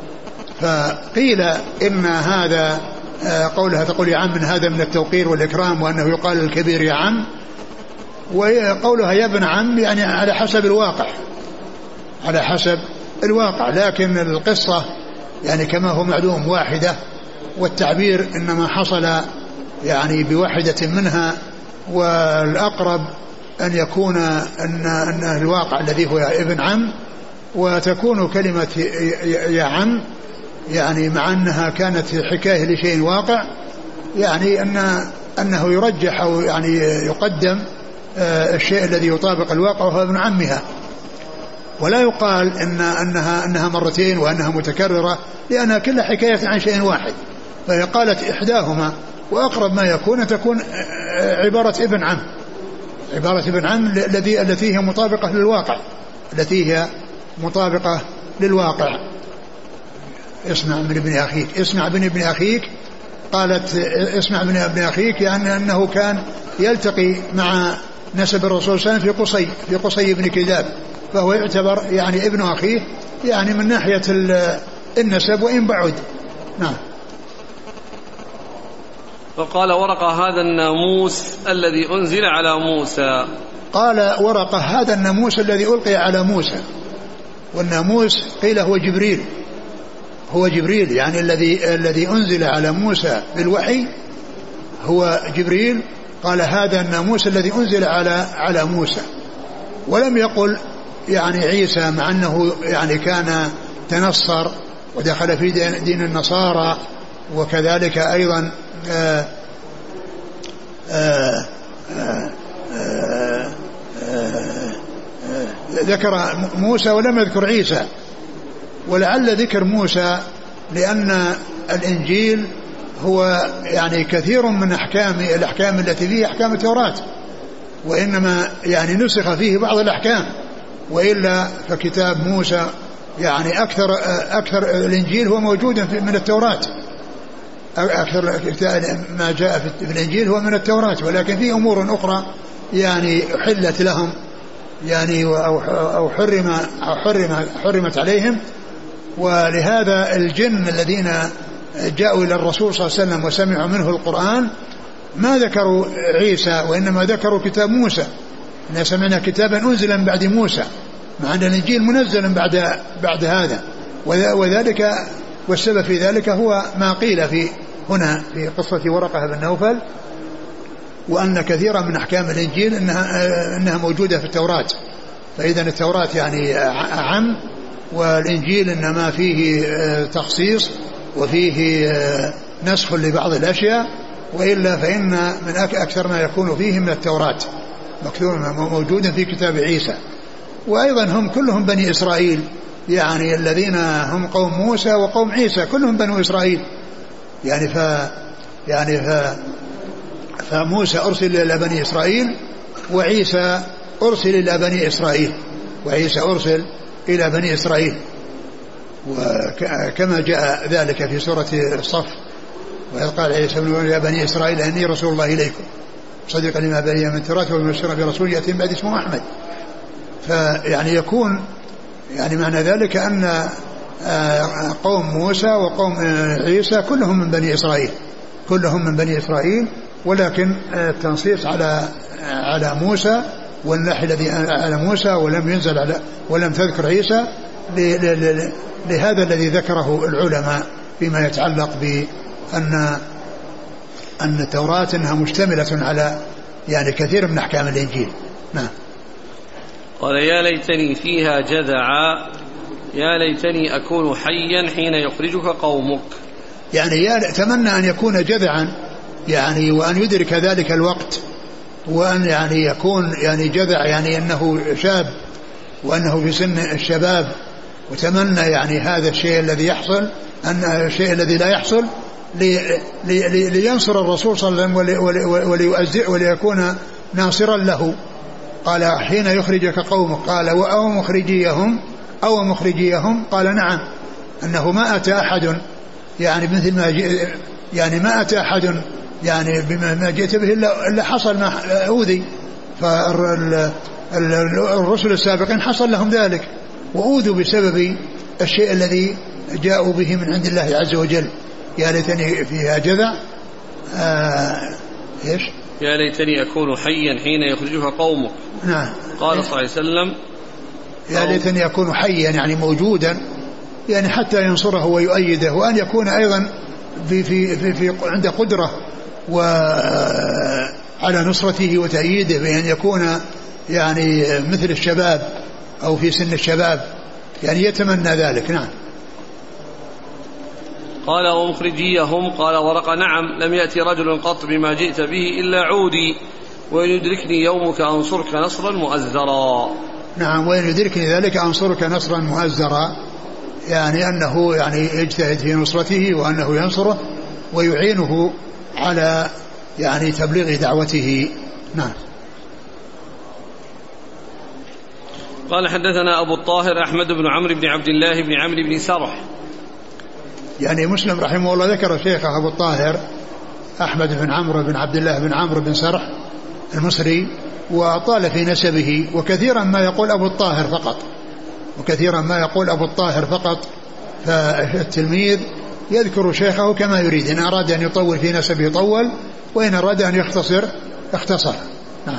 فقيل إن هذا قولها تقول يا عم من هذا من التوقير والإكرام، وأنه يقال الكبير يا عم، وقولها يا ابن عم يعني على حسب الواقع على حسب الواقع لكن القصة يعني كما هو معلوم واحدة، والتعبير إنما حصل يعني بواحدة منها، والأقرب أن يكون أن, أن الواقع الذي هو ابن عم، وتكون كلمة يا عم يعني مع أنها كانت حكاية لشيء واقع، يعني أن أنه يرجح أو يعني يقدم الشيء الذي يطابق الواقع وهو ابن عمها، ولا يقال إن أنها أنها مرتين وأنها متكررة، لأنها كلها حكاية عن شيء واحد. فهي قالت إحداهما، وأقرب ما يكون تكون عبارة ابن عم عبارة ابن عم الذي التي هي مطابقة للواقع التي هي مطابقة للواقع. اسمع من ابن أخيك، اسمع من ابن أخيك. قالت اسمع من ابن أخيك يعني أنه كان يلتقي مع نسب الرسول صلى الله عليه وسلم في قصي في قصي بن كذاب، فهو يعتبر يعني ابن أخيه يعني من ناحية النسب وإن بعد. نعم. فقال ورقة: هذا الناموس الذي أنزل على موسى. قال ورقة: هذا الناموس الذي ألقي على موسى. والناموس قيل هو جبريل هو جبريل يعني الذي الذي أنزل على موسى بالوحي هو جبريل. قال هذا الناموس الذي أنزل على على موسى، ولم يقل يعني عيسى، مع أنه يعني كان تنصر ودخل في دين النصارى، وكذلك أيضا آآ آآ آآ آآ آآ ذكر موسى ولم يذكر عيسى، ولعل ذكر موسى لأن الإنجيل هو يعني كثير من أحكام الأحكام التي فيه أحكام التوراة، وإنما يعني نسخ فيه بعض الأحكام، وإلا فكتاب موسى يعني أكثر أكثر الإنجيل هو موجود من التوراة، أكثر ما جاء في الإنجيل هو من التوراة، ولكن في أمور أخرى يعني حلت لهم يعني أو أو حرم أو حرم حرمت عليهم ولهذا الجن الذين جاءوا إلى الرسول صلى الله عليه وسلم وسمعوا منه القرآن ما ذكروا عيسى وإنما ذكروا كتاب موسى، إن سمعنا كتابا أنزل من بعد موسى، مع أن الإنجيل منزل بعد بعد هذا. وذلك والسبب في ذلك هو ما قيل في هنا في قصة ورقة بن نوفل، وأن كثيرا من أحكام الإنجيل إنها, إنها موجودة في التوراة، فإذا التوراة يعني أعم، والإنجيل إنما فيه تخصيص وفيه نسخ لبعض الأشياء، وإلا فإن من أكثر ما يكون فيه من التوراة مكتوب موجودا في كتاب عيسى. وأيضا هم كلهم بني إسرائيل، يعني الذين هم قوم موسى وقوم عيسى كلهم بنو إسرائيل، يعني ف يعني ف فموسى أرسل إلى بني إسرائيل وعيسى أرسل إلى بني إسرائيل وعيسى أرسل إلى بني إسرائيل، وكما جاء ذلك في سورة الصف، وإذ قال عيسى ابن يا بني إسرائيل إني رسول الله إليكم صديقا لما بين من التوراة ومبشرا برسول يأتي من بعد اسمه أحمد. فيعني يكون يعني معنى ذلك أن قوم موسى وقوم عيسى كلهم من بني إسرائيل كلهم من بني إسرائيل، ولكن التنصيص على على موسى والنحي الذي على موسى ولم ينزل على ولم تذكر عيسى لهذا الذي ذكره العلماء فيما يتعلق بأن أن التوراة أنها مشتملة على يعني كثير من أحكام الإنجيل. نعم. قال يا ليتني فيها جذعا يا ليتني أكون حيا حين يخرجك قومك، يعني يا تمنى أن يكون جذعا، يعني وأن يدرك ذلك الوقت، وأن يعني يكون يعني جذع يعني أنه شاب وأنه في سن الشباب، وتمنى يعني هذا الشيء الذي يحصل أن الشيء الذي لا يحصل لي لي لينصر الرسول صلى الله عليه وسلم وليؤزئ وليكون ناصرا له. قال حين يخرجك قومك، قال أو مخرجيهم أو مخرجيهم، قال نعم، أنه ما أتى أحد يعني مثل ما يعني ما أتى أحد يعني بما جئت به إلا حصل ما أوذي، فالرسل السابقين حصل لهم ذلك وأوذوا بسبب الشيء الذي جاءوا به من عند الله عز وجل. يا ليتني فيها جذع آه إيش يا ليتني أكون حيا حين يخرجك قومك. نعم. قال صلى الله عليه وسلم يا ليتني أكون حيا يعني موجودا، يعني حتى ينصره ويؤيده، وأن يكون أيضا في في في, في عنده قدرة وعلى نصرته وتأييده، بأن يكون يعني مثل الشباب أو في سن الشباب، يعني يتمنى ذلك. نعم. قال ومخرجيهم، قال ورق نعم، لم يأتي رجل قط بما جئت به إلا عودي، وإن يدركني يومك أنصرك نصرا مؤزرا. نعم، وإن يدركني ذلك أنصرك نصرا مؤزرا، يعني أنه يعني يجتهد في نصرته وأنه ينصره ويعينه على يعني تبليغ دعوته. نعم. قال حدثنا أبو الطاهر أحمد بن عمرو بن عبد الله بن عمرو بن سرح. يعني مسلم رحمه الله ذكر شيخه أبو الطاهر أحمد بن عمرو بن عبد الله بن عمرو بن سرح المصري، وطال في نسبه، وكثيرا ما يقول أبو الطاهر فقط وكثيرا ما يقول أبو الطاهر فقط فالتلميذ يذكر شيخه كما يريد، إن أراد أن يطول في نسبه طول، وإن أراد أن يختصر اختصر. نعم.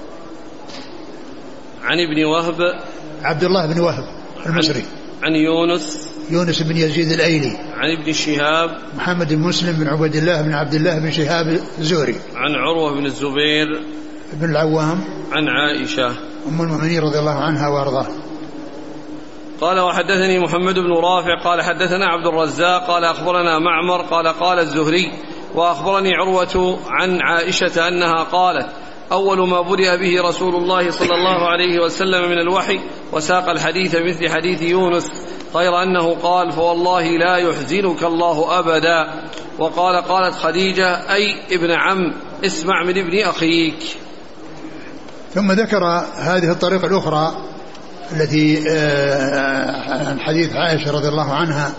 عن ابن وهب عبد الله بن وهب المصري. عن يونس يونس بن يزيد الأيلي. عن ابن شهاب محمد بن مسلم بن عبد الله بن عبد الله بن شهاب الزهري. عن عروة بن الزبير بن العوام. عن عائشة أم المؤمنين رضي الله عنها وأرضاها. قال وحدثني محمد بن رافع قال حدثنا عبد الرزاق قال أخبرنا معمر قال قال الزهري وأخبرني عروة عن عائشة أنها قالت أول ما بدأ به رسول الله صلى الله عليه وسلم من الوحي، وساق الحديث مثل حديث يونس، غير أنه قال فوالله لا يحزنك الله أبدا. وقال قالت خديجة أي ابن عم اسمع من ابن أخيك. ثم ذكر هذه الطريقة الأخرى التي عن حديث عائشة رضي الله عنها،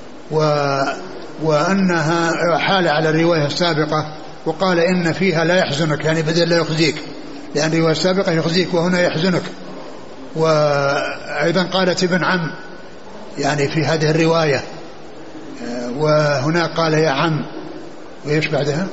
وأنها حال على الرواية السابقة، وقال إن فيها لا يحزنك، يعني بدل لا يخزيك، لأن الرواية السابقة يخزيك وهنا يحزنك. وأيضا قالت ابن عم، يعني في هذه الرواية. وهنا قال يا عم، وإيش بعدها؟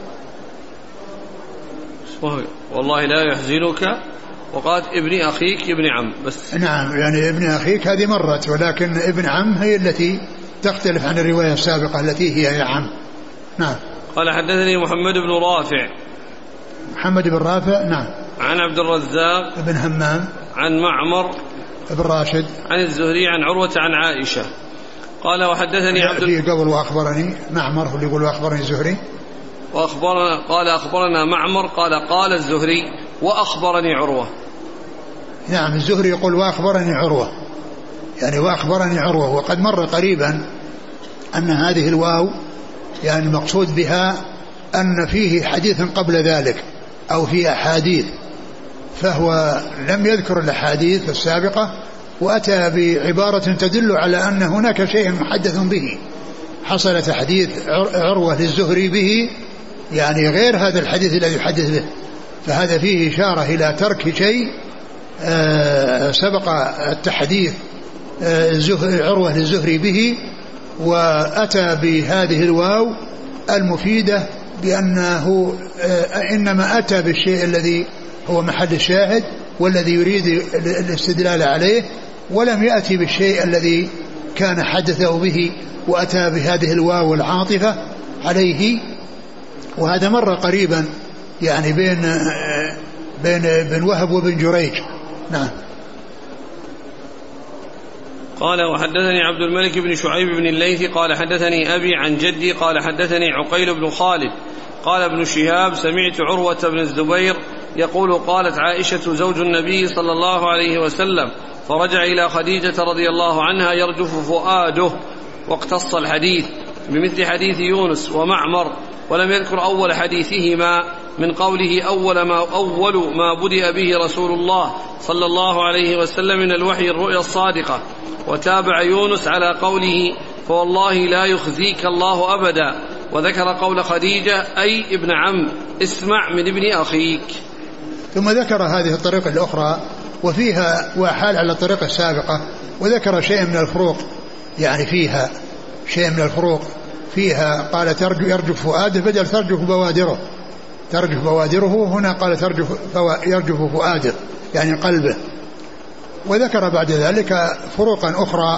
والله لا يحزنك، وقالت ابن أخيك ابن عم بس. نعم، يعني ابن أخيك هذه مرت، ولكن ابن عم هي التي تختلف عن الرواية السابقة التي هي يا عم. نعم. قال حدثني محمد بن رافع. محمد بن رافع نعم. عن عبد الرزاق بن همام. عن معمر بن راشد. عن الزهري عن عروة عن عائشة قال وحدثني عبد في قبل وأخبرني معمر هو اللي يقول وأخبرني الزهري. وأخبرنا قال أخبرنا معمر قال قال الزهري وأخبرني عروة. نعم، الزهري يقول وأخبرني عروة، يعني وأخبرني عروة. وقد مر قريبا أن هذه الواو يعني المقصود بها أن فيه حديث قبل ذلك أو فيه أحاديث، فهو لم يذكر الأحاديث السابقة وأتى بعبارة تدل على أن هناك شيء محدث به، حصل تحديث عروة للزهري به يعني غير هذا الحديث الذي يحدث به، فهذا فيه إشارة إلى ترك شيء سبق التحديث عروة للزهري به، وأتى بهذه الواو المفيدة بأنه إنما أتى بالشيء الذي هو محل الشاهد والذي يريد الاستدلال عليه، ولم يأتي بالشيء الذي كان حدثه به، وأتى بهذه الواو العاطفة عليه. وهذا مر قريبا يعني بين بين بن وهب وبن جريج. نعم. قال وحدثني عبد الملك بن شعيب بن الليث قال حدثني أبي عن جدي قال حدثني عقيل بن خالد قال ابن شهاب سمعت عروة بن الزبير يقول قالت عائشة زوج النبي صلى الله عليه وسلم فرجع إلى خديجة رضي الله عنها يرجف فؤاده، واقتص الحديث بمثل حديث يونس ومعمر، ولم يذكر أول حديثهما من قوله أول ما, أول ما بدأ به رسول الله صلى الله عليه وسلم من الوحي الرؤيا الصادقة، وتابع يونس على قوله فوالله لا يخزيك الله أبدا، وذكر قول خديجة أي ابن عم اسمع من ابن أخيك. ثم ذكر هذه الطريقة الأخرى وفيها وحال على الطريقة السابقة، وذكر شيء من الفروق يعني فيها شيء من الفروق فيها. قال يرجف فؤاده بدل ترجف بوادره، ترجف بوادره، هنا قال ترجف يرجف فؤاده يعني قلبه. وذكر بعد ذلك فروقا أخرى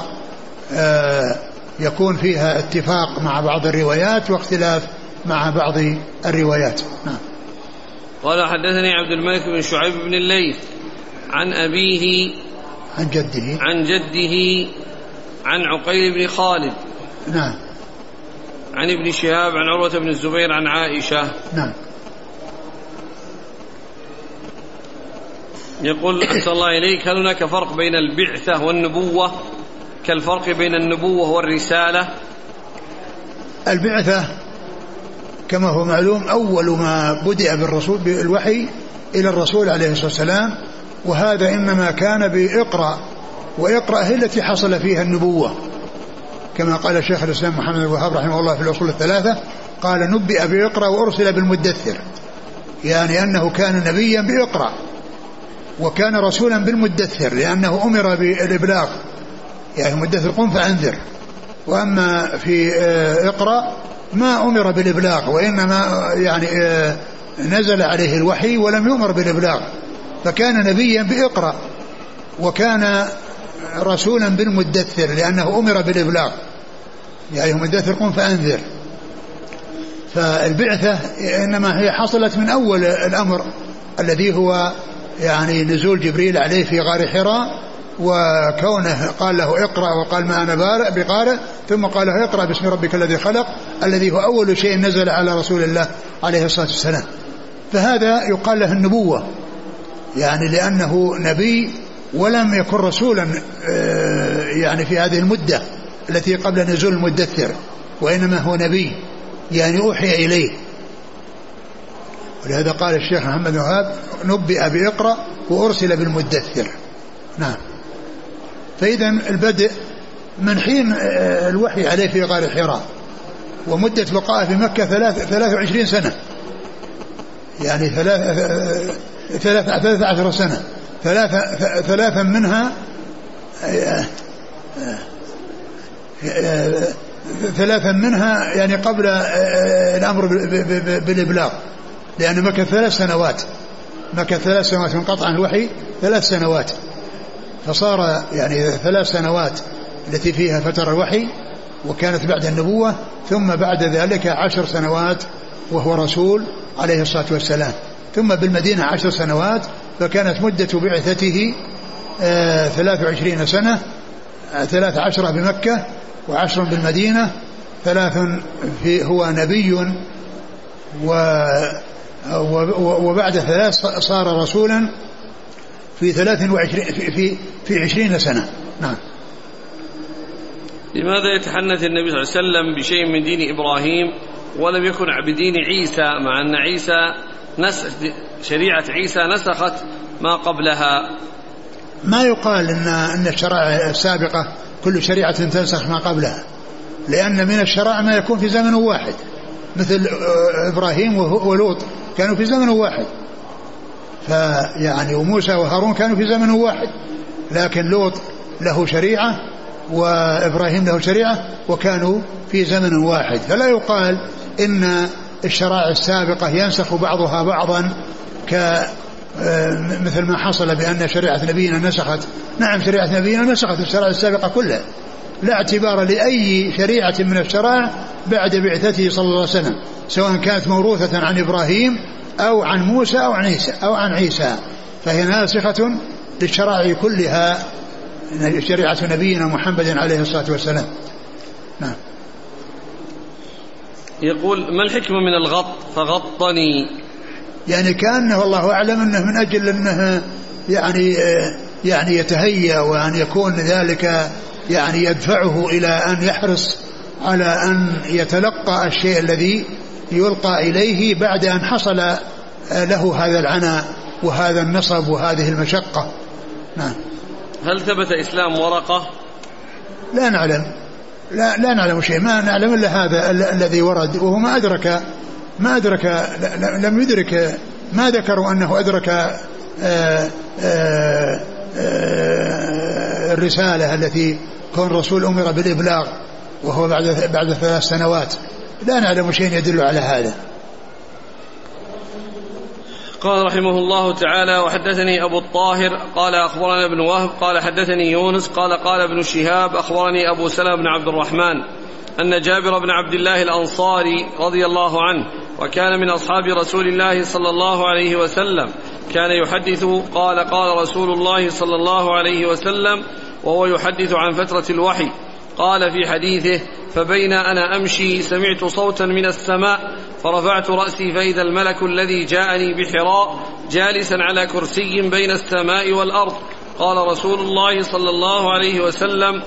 يكون فيها اتفاق مع بعض الروايات واختلاف مع بعض الروايات. نعم. قال حدثني عبد الملك بن شعيب بن الليث عن أبيه عن جده عن جده عن عقيل بن خالد نعم عن ابن شهاب عن عروة بن الزبير عن عائشة. نعم. يقول أحسن الله إليك هل هناك فرق بين البعثة والنبوة كالفرق بين النبوة والرسالة؟ البعثة كما هو معلوم أول ما بدأ بالرسول بالوحي إلى الرسول عليه الصلاة والسلام، وهذا إنما كان بإقرأ، وإقرأ هي التي حصل فيها النبوة، كما قال الشيخ الإسلام محمد بن وهاب رحمه الله في الأصول الثلاثة قال نبئ بإقرأ وأرسل بالمدثر، يعني أنه كان نبيا بإقرأ وكان رسولا بالمدثر لأنه أمر بالإبلاغ، يعني مدثر قم فأنذر. وأما في إقرأ ما أمر بالإبلاغ، وإنما يعني نزل عليه الوحي ولم يؤمر بالإبلاغ، فكان نبيا بإقرأ وكان رسولا بالمدثر لأنه أمر بالإبلاغ، يعني مدثر قم فأنذر. فالبعثة إنما هي حصلت من أول الأمر الذي هو يعني نزول جبريل عليه في غار حراء، وكونه قال له اقرأ وقال ما أنا بقارئ، ثم قال له اقرأ باسم ربك الذي خلق، الذي هو أول شيء نزل على رسول الله عليه الصلاة والسلام. فهذا يقال له النبوة، يعني لأنه نبي ولم يكن رسولا يعني في هذه المدة التي قبل نزول المدثر، وإنما هو نبي يعني أوحي إليه. ولهذا قال الشيخ محمد بن وهاب نبئ بإقرأ وأرسل بالمدثر. نعم. فإذا البدء من حين الوحي عليه في غار حراء، ومدة بقائه في مكة ثلاث وعشرين سنة، يعني ثلاثة عشر سنة، ثلاثة ثلاثا منها ثلاثا منها يعني قبل الأمر بالإبلاغ، لأن مكث ثلاث سنوات مكث ثلاث سنوات منقطع عن الوحي ثلاث سنوات، فصار يعني ثلاث سنوات التي فيها فترة الوحي وكانت بعد النبوة، ثم بعد ذلك عشر سنوات وهو رسول عليه الصلاة والسلام، ثم بالمدينة عشر سنوات، فكانت مدة بعثته آه ثلاث وعشرين سنة، آه ثلاث عشرة بمكة وعشر بالمدينة، ثلاث في هو نبي و وبعد ثلاث صار رسولا في ثلاث وعشرين في, في, في عشرين سنة. نعم. لماذا يتحنث النبي صلى الله عليه وسلم بشيء من دين إبراهيم ولم يكن بدين عيسى، مع أن عيسى نسخ شريعة عيسى نسخت ما قبلها؟ ما يقال إن أن الشرائع السابقة كل شريعة تنسخ ما قبلها، لأن من الشرائع ما يكون في زمن واحد، مثل إبراهيم ولوط كانوا في زمن واحد، فيعني وموسى وهارون كانوا في زمن واحد، لكن لوط له شريعة وإبراهيم له شريعة وكانوا في زمن واحد، فلا يقال إن الشرائع السابقة ينسخ بعضها بعضا ك مثل ما حصل بأن شريعة نبينا نسخت. نعم شريعة نبينا نسخت الشرائع السابقة كلها، لا اعتبار لأي شريعة من الشرائع بعد بعثته صلى الله عليه وسلم، سواء كانت موروثة عن إبراهيم أو عن موسى أو عن عيسى أو عن عيسى، فهي ناسخة للشرائع كلها شريعة نبينا محمد عليه الصلاة والسلام. نعم. يقول ما الحكمة من الغط فغطني؟ يعني كأنه والله أعلم أنه من أجل أنه يعني يعني يتهيأ وأن يكون ذلك يعني يدفعه إلى أن يحرص على أن يتلقى الشيء الذي يلقى إليه بعد أن حصل له هذا العناء وهذا النصب وهذه المشقة. نعم. هل ثبت إسلام ورقة؟ لا نعلم لا, لا نعلم شيء، ما نعلم إلا هذا الذي ورد، وهو ما أدرك ما أدرك لم يدرك، ما ذكروا أنه أدرك آآ آآ آآ الرسالة التي كون رسول أمر بالإبلاغ وهو بعد بعد ثلاث سنوات، لا نعلم شيء يدل على هذا. قال رحمه الله تعالى: وحدثني أبو الطاهر قال أخبرنا ابن وهب قال حدثني يونس قال قال ابن شهاب أخبرني أبو سلمة بن عبد الرحمن أن جابر بن عبد الله الأنصاري رضي الله عنه وكان من أصحاب رسول الله صلى الله عليه وسلم كان يحدث قال قال رسول الله صلى الله عليه وسلم وهو يحدث عن فترة الوحي، قال في حديثه: فبين أنا أمشي سمعت صوتا من السماء فرفعت رأسي فإذا الملك الذي جاءني بحراء جالسا على كرسي بين السماء والأرض. قال رسول الله صلى الله عليه وسلم: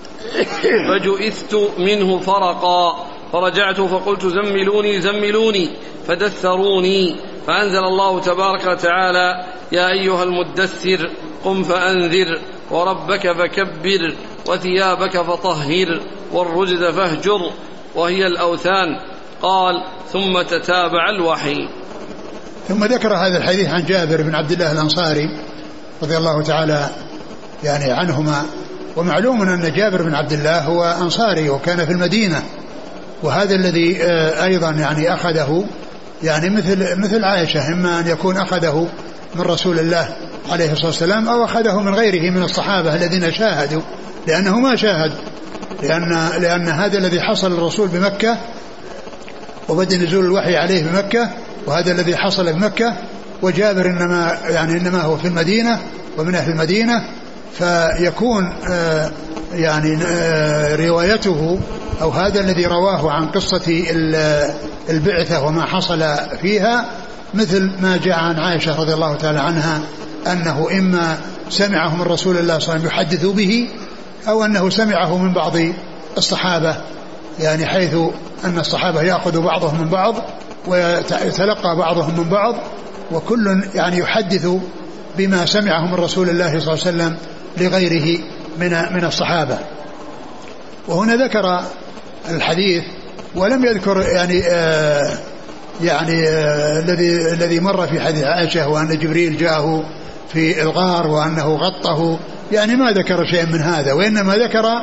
فجئثت منه فرقا، فرجعت فقلت: زملوني زملوني، فدثروني، فأنزل الله تبارك وتعالى: يا أيها المدثر قم فأنذر وربك فكبر وثيابك فطهر والرجز فاهجر وهي الأوثان. قال: ثم تتابع الوحي. ثم ذكر هذا الحديث عن جابر بن عبد الله الأنصاري رضي الله تعالى يعني عنهما. ومعلوم أن جابر بن عبد الله هو أنصاري وكان في المدينة، وهذا الذي أيضا يعني أخذه يعني مثل مثل عائشة، إما أن يكون أخذه من رسول الله عليه الصلاة والسلام أو أخذه من غيره من الصحابة الذين شاهدوا، لأنه ما شاهد، لأن لأن هذا الذي حصل الرسول بمكة وبدأ نزول الوحي عليه بمكة، وهذا الذي حصل بمكة، وجابر إنما يعني إنما هو في المدينة ومن أهل المدينة، فيكون آه يعني آه روايته أو هذا الذي رواه عن قصة البعثة وما حصل فيها مثل ما جاء عن عائشة رضي الله تعالى عنها أنه إما سمعه من رسول الله صلى الله عليه وسلم يحدث به أو أنه سمعه من بعض الصحابة، يعني حيث أن الصحابة يأخذ بعضهم من بعض ويتلقى بعضهم من بعض، وكل يعني يحدث بما سمعه من رسول الله صلى الله عليه وسلم لغيره من من الصحابة. وهنا ذكر الحديث ولم يذكر يعني آه يعني آه الذي الذي مر في حديث عائشة وأن جبريل جاءه في الغار وأنه غطه، يعني ما ذكر شيء من هذا، وإنما ذكر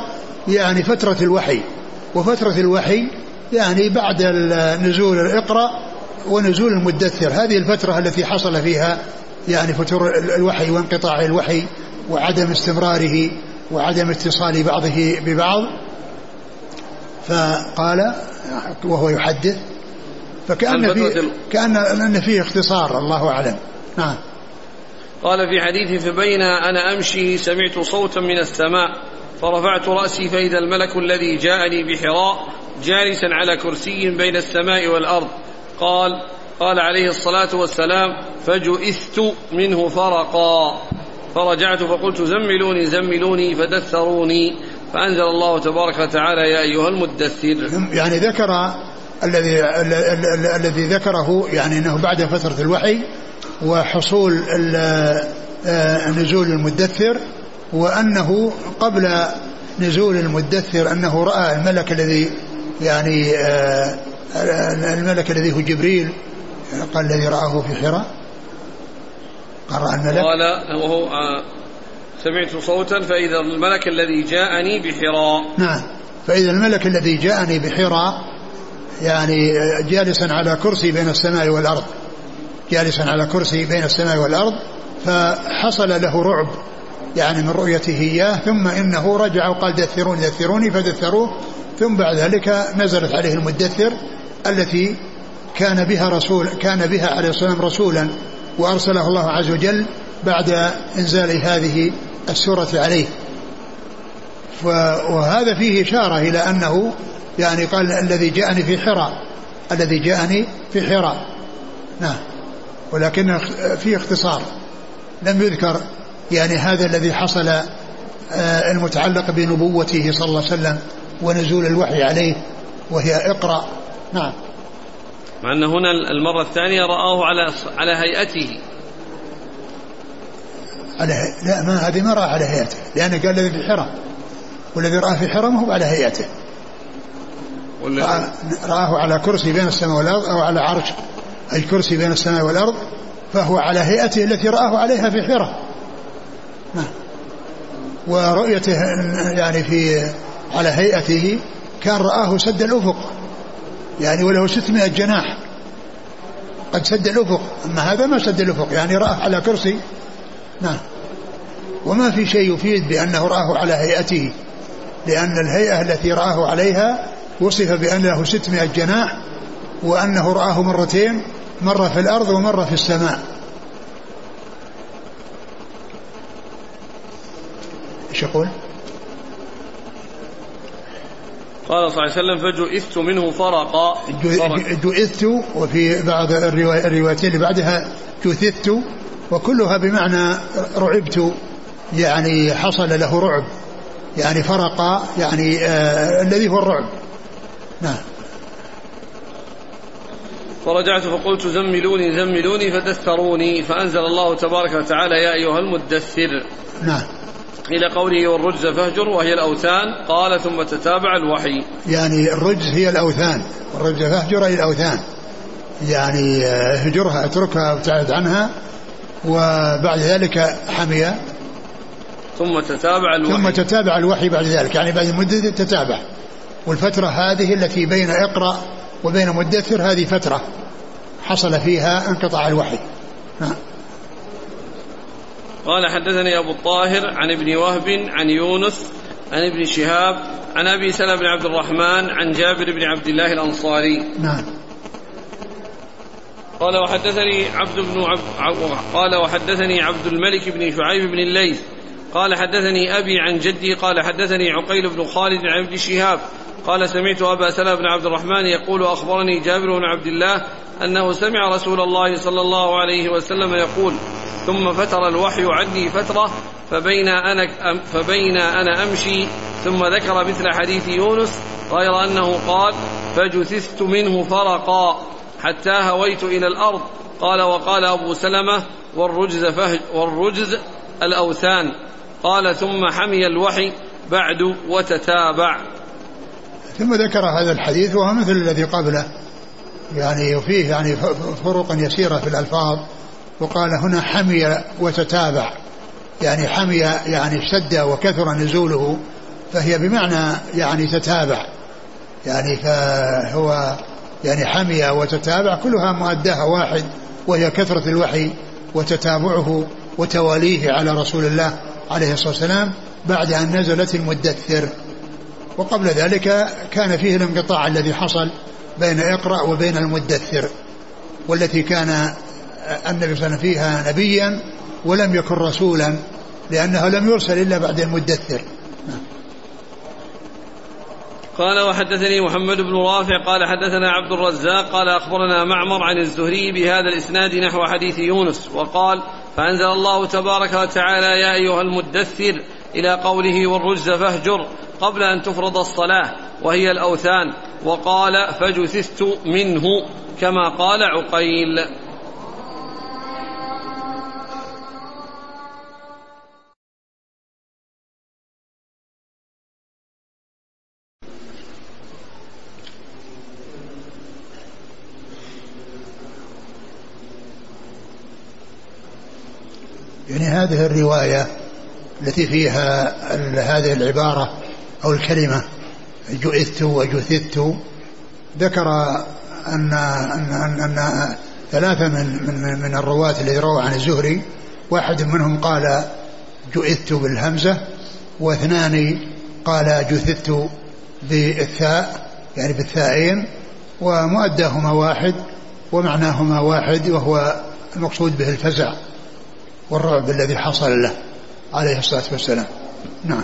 يعني فترة الوحي، وفترة الوحي يعني بعد نزول الإقرأ ونزول المدثر، هذه الفترة التي حصل فيها يعني فتور الوحي وانقطاع الوحي وعدم استمراره وعدم اتصال بعضه ببعض. فقال وهو يحدث فكأن فيه كأن أن فيه اختصار، الله أعلم. نعم. قال في حديث فبين أنا أمشي سمعت صوتا من السماء فرفعت رأسي فإذا الملك الذي جاءني بحراء جالسا على كرسي بين السماء والأرض. قال قال عليه الصلاة والسلام فجئثت منه فرقا فرجعت فقلت زملوني زملوني فدثروني فأنزل الله تبارك وتعالى يا أيها المدثر. يعني ذكر الذي الذي ذكره يعني أنه بعد فترة الوحي وحصول نزول المدثر، وأنه قبل نزول المدثر أنه رأى الملك الذي يعني الملك الذي هو جبريل، قال الذي رآه في حراء قال رأى الملك قال وهو سمعت صوتا فإذا الملك الذي جاءني بحراء. نعم. فإذا الملك الذي جاءني بحراء يعني جالسا على كرسي بين السماء والأرض، جالسا على كرسي بين السماء والأرض، فحصل له رعب يعني من رؤيته إياه، ثم إنه رجع وقال دثروني دثروني فدثروه، ثم بعد ذلك نزلت عليه المدثر التي كان بها رسول كان بها عليه الصلاة والسلام رسولا وأرسله الله عز وجل بعد إنزال هذه السورة عليه. وهذا فيه إشارة إلى أنه يعني قال الذي جاءني في حراء، الذي جاءني في حراء. نعم. ولكن فيه اختصار، لم يذكر يعني هذا الذي حصل المتعلق بنبوته صلى الله عليه وسلم ونزول الوحي عليه وهي اقرأ. نعم. مع أن هنا المرة الثانية رآه على على هيئته. على لا ما هذه ما رأى على هيئته، لأنه قال الذي في حراء، والذي رآه في حراء ما هو على هيئته، رآه على كرسي بين السماء والأرض أو على عرش الكرسي بين السماء والأرض، فهو على هيئته التي رآه عليها في حراء. نعم. ورؤيته يعني في على هيئته كان رآه سد الأفق يعني وله ستمائة جناح قد سد الأفق، أما هذا ما سد الأفق يعني رآه على كرسي. نعم. وما في شيء يفيد بأنه رآه على هيئته، لأن الهيئة التي رآه عليها وصف بأن له ستمائة جناح، وأنه رآه مرتين، مرة في الأرض ومرة في السماء. ايش يقول؟ قال صلى الله عليه وسلم فجئثت منه فرقا. جئثت، وفي بعض الروايتين اللي بعدها جثثت، وكلها بمعنى رعبت يعني حصل له رعب، يعني فرقا يعني آه الذي هو الرعب. نعم. فرجعت فقلت زملوني زملوني فدثروني فأنزل الله تبارك وتعالى يا أيها المدثر. نعم. إلى قوله والرجز فاهجر وهي الأوثان. قال ثم تتابع الوحي. يعني الرجز هي الأوثان، والرجز فاهجر هي الأوثان، يعني اهجرها اتركها وابتعد عنها، وبعد ذلك حمي ثم تتابع الوحي. ثم تتابع الوحي بعد ذلك، يعني بعد مدة تتابع. والفترة هذه التي بين اقرأ وبين مدثر هذه فترة حصل فيها انقطاع الوحي. نعم. قال حدثني أبو الطاهر عن ابن وهب عن يونس عن ابن شهاب عن أبي سلمة بن عبد الرحمن عن جابر بن عبد الله الأنصاري. نعم. قال وحدثني عبد بن عبد قال وحدثني عبد الملك بن شعيب بن الليث قال حدثني أبي عن جدي قال حدثني عقيل بن خالد عن ابن شهاب قال سمعت أبا سلمة بن عبد الرحمن يقول أخبرني جابر بن عبد الله أنه سمع رسول الله صلى الله عليه وسلم يقول ثم فتر الوحي عني فترة فبين أنا, فبين أنا أمشي، ثم ذكر مثل حديث يونس غير أنه قال فجثثت منه فرقا حتى هويت إلى الأرض. قال وقال أبو سلمة والرجز, فهج والرجز الأوثان. قال ثم حمي الوحي بعد وتتابع. ثم ذكر هذا الحديث وهو مثل الذي قبله، يعني وفيه يعني فرق يسيرة في الألفاظ. وقال هنا حمي وتتابع، يعني حمي يعني اشتد وكثر نزوله فهي بمعنى يعني تتابع، يعني فهو يعني حمية وتتابع كلها مؤداها واحد، وهي كثرة الوحي وتتابعه وتواليه على رسول الله عليه الصلاة والسلام بعد أن نزلت المدثر. وقبل ذلك كان فيه الانقطاع الذي حصل بين اقرأ وبين المدثر، والتي كان النبي صلى الله عليه وسلم فيها نبيا ولم يكن رسولا، لأنه لم يرسل إلا بعد المدثر. قال وحدثني محمد بن رافع قال حدثنا عبد الرزاق قال أخبرنا معمر عن الزهري بهذا الإسناد نحو حديث يونس، وقال فأنزل الله تبارك وتعالى يا أيها المدثر إلى قوله والرجز فاهجر قبل أن تفرض الصلاة وهي الأوثان، وقال فجثثت منه كما قال عقيل. يعني هذه الرواية التي فيها هذه العبارة أو الكلمة جئثت وجثثت، ذكر أن, أن, أن, أن ثلاثة من, من, من الرواة الذي روى عن الزهري واحد منهم قال جئثت بالهمزة، واثنان قال جثثت بالثاء يعني بالثائين، ومؤداهما واحد ومعناهما واحد، وهو المقصود به الفزع والرعب الذي حصل له عليه الصلاة والسلام. نعم.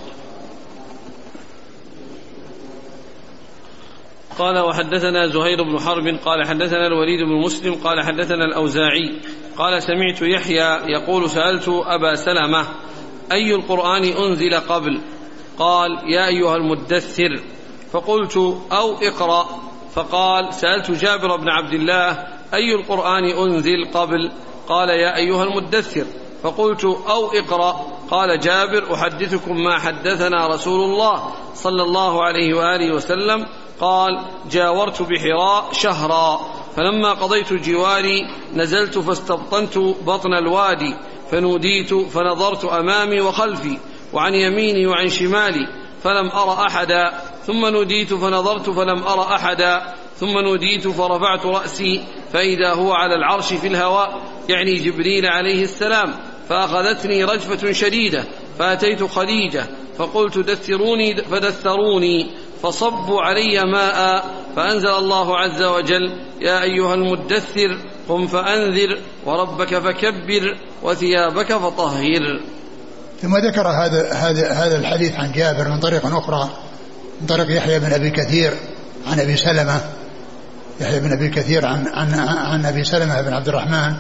قال وحدثنا زهير بن حرب قال حدثنا الوليد بن مسلم قال حدثنا الأوزاعي قال سمعت يحيى يقول سألت أبا سلمة أي القرآن أنزل قبل؟ قال يا أيها المدثر، فقلت أو اقرأ، فقال سألت جابر بن عبد الله أي القرآن أنزل قبل؟ قال يا أيها المدثر، فقلت أو اقرأ. قال جابر أحدثكم ما حدثنا رسول الله صلى الله عليه وآله وسلم قال جاورت بحراء شهرا، فلما قضيت جواري نزلت فاستبطنت بطن الوادي فنوديت فنظرت أمامي وخلفي وعن يميني وعن شمالي فلم أرى أحدا، ثم نوديت فنظرت فلم أرى أحدا، ثم نوديت فرفعت رأسي فإذا هو على العرش في الهواء يعني جبريل عليه السلام، فأخذتني رجفة شديدة فأتيت خديجة فقلت دثروني فدثروني فصبوا علي ماء، فأنزل الله عز وجل يا أيها المدثر قم فأنذر وربك فكبر وثيابك فطهر. ثم ذكر هذا هذا هذا الحديث عن جابر من طريق أخرى من طريق يحيى بن أبي كثير عن أبي سلمة يحيى بن أبي كثير عن عن عن أبي سلمة بن عبد الرحمن،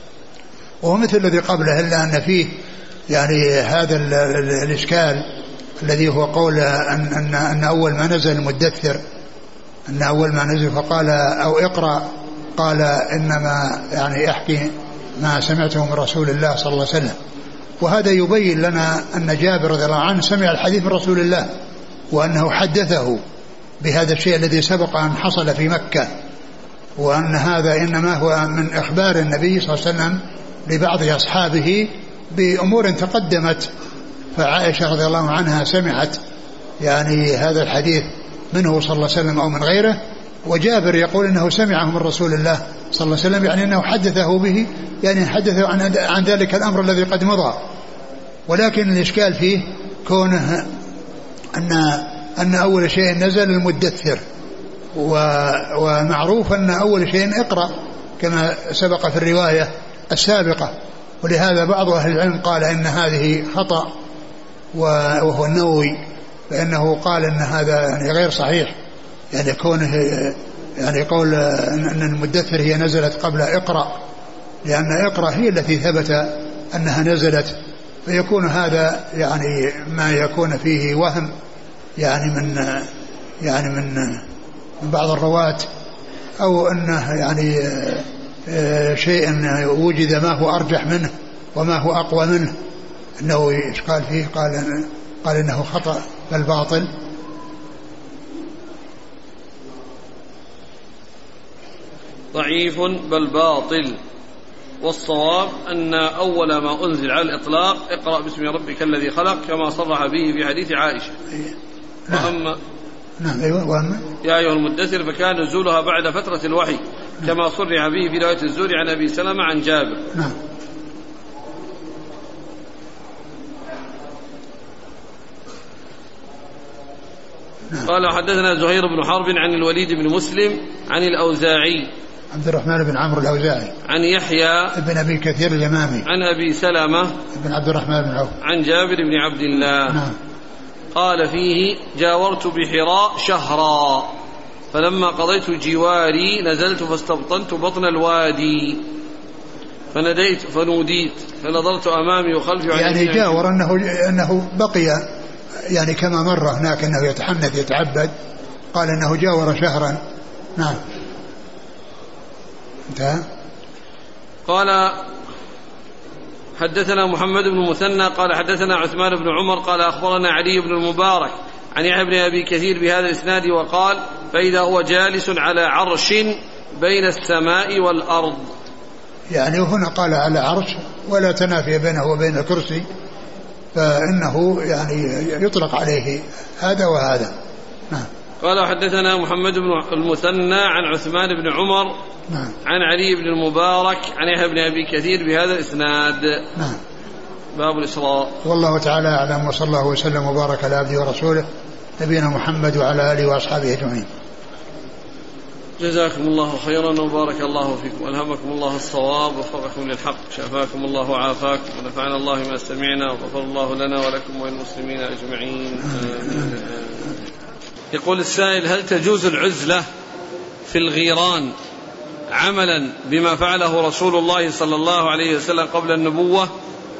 وهو مثل الذي قبله إلا أن فيه يعني هذا الإشكال الذي هو قول أن, أن, أن أول ما نزل المدثر أن أول ما نزل فقال أو اقرأ، قال إنما يعني أحكي ما سمعته من رسول الله صلى الله عليه وسلم. وهذا يبين لنا أن جابر رضي الله عنه سمع الحديث من رسول الله، وأنه حدثه بهذا الشيء الذي سبق أن حصل في مكة، وأن هذا إنما هو من إخبار النبي صلى الله عليه وسلم لبعض أصحابه بأمور تقدمت، فعائشة رضي الله عنها سمعت يعني هذا الحديث منه صلى الله عليه وسلم أو من غيره، وجابر يقول إنه سمعه من رسول الله صلى الله عليه وسلم، يعني أنه حدثه به، يعني حدثه عن, عن ذلك الأمر الذي قد مضى. ولكن الإشكال فيه كونه أن, أن أول شيء نزل المدثر، ومعروف أن أول شيء اقرأ كما سبق في الرواية السابقة، ولهذا بعض أهل العلم قال إن هذه خطأ، وهو النووي، فإنه قال إن هذا يعني غير صحيح، يعني كونه يعني قول أن المدثر هي نزلت قبل اقرأ، لأن اقرأ هي التي ثبت أنها نزلت، فيكون هذا يعني ما يكون فيه وهم يعني من يعني من من بعض الرواة، أو أنه يعني شيء وجد ما هو أرجح منه وما هو أقوى منه. أنه قال فيه قال قال إنه خطأ بل باطل. ضعيف بل باطل. والصواب أن أول ما أنزل على الإطلاق اقرأ باسم ربك الذي خلق كما صرح به في حديث عائشة. نعم. وأما نعم أيوة وأما يا أيها المدثر فكان نزولها بعد فترة الوحي. نعم. كما صرح به في رواية الزهري عن أبي سلمة عن جابر. نعم. نعم. قال حدثنا زهير بن حرب عن الوليد بن مسلم عن الأوزاعي عبد الرحمن بن عمرو الأوزاعي عن يحيى بن أبي كثير اليمامي عن أبي سلمة بن عبد الرحمن بن عوف عن جابر بن عبد الله. نعم. قال فيه جاورت بحراء شهرا فلما قضيت جواري نزلت فاستبطنت بطن الوادي فناديت فنوديت فنظرت أمامي وخلفي. يعني جاور أنه, أنه بقي يعني كما مر هناك أنه يتحنث يتعبد. قال أنه جاور شهرا. نعم. انتهى. قال حدثنا محمد بن مثنى قال حدثنا عثمان بن عمر قال أخبرنا علي بن المبارك عن يحيى بن أبي كثير بهذا الإسناد وقال فإذا هو جالس على عرش بين السماء والأرض. يعني هنا قال على عرش ولا تنافي بينه وبين الكرسي فإنه يعني يطلق عليه هذا وهذا. نعم. قال حدثنا محمد بن المثنى عن عثمان بن عمر نعم. عن علي بن المبارك عن يحيى بن أبي كثير بهذا الإسناد. نعم. باب الإسراء. والله تعالى أعلم وصلى الله وسلم وبارك على عبده ورسوله نبينا محمد وعلى آله وأصحابه أجمعين. جزاكم الله خيرا وبارك الله فيكم ألهمكم الله الصواب ووفقكم للحق شفاكم الله وعافاكم ونفعنا الله ما سمعنا وغفر الله لنا ولكم وللمسلمين أجمعين. يقول السائل هل تجوز العزلة في الغيران عملا بما فعله رسول الله صلى الله عليه وسلم قبل النبوة؟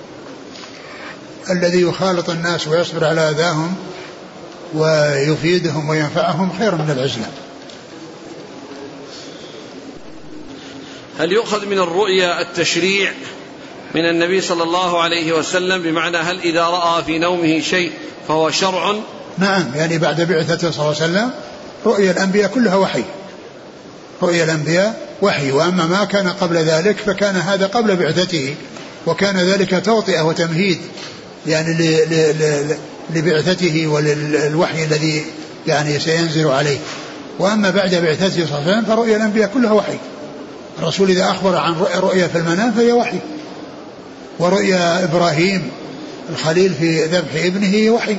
الذي يخالط الناس ويصبر على أذاهم ويفيدهم وينفعهم خير من العزلة. هل يؤخذ من الرؤيا التشريع من النبي صلى الله عليه وسلم بمعنى هل إذا رأى في نومه شيء فهو شرع؟ نعم. يعني بعد بعثته صلى الله عليه وسلم رؤيا الأنبياء كلها وحي. رؤيا الأنبياء وحي. وأما ما كان قبل ذلك فكان هذا قبل بعثته وكان ذلك توطئة وتمهيد يعني لبعثته وللوحي الذي يعني سينزل عليه. وأما بعد بعثته صلى الله عليه وسلم فرؤيا الأنبياء كلها وحي. الرسول إذا أخبر عن رؤيا في المنام فهي وحي. ورؤيا إبراهيم الخليل في ذبح ابنه وحي.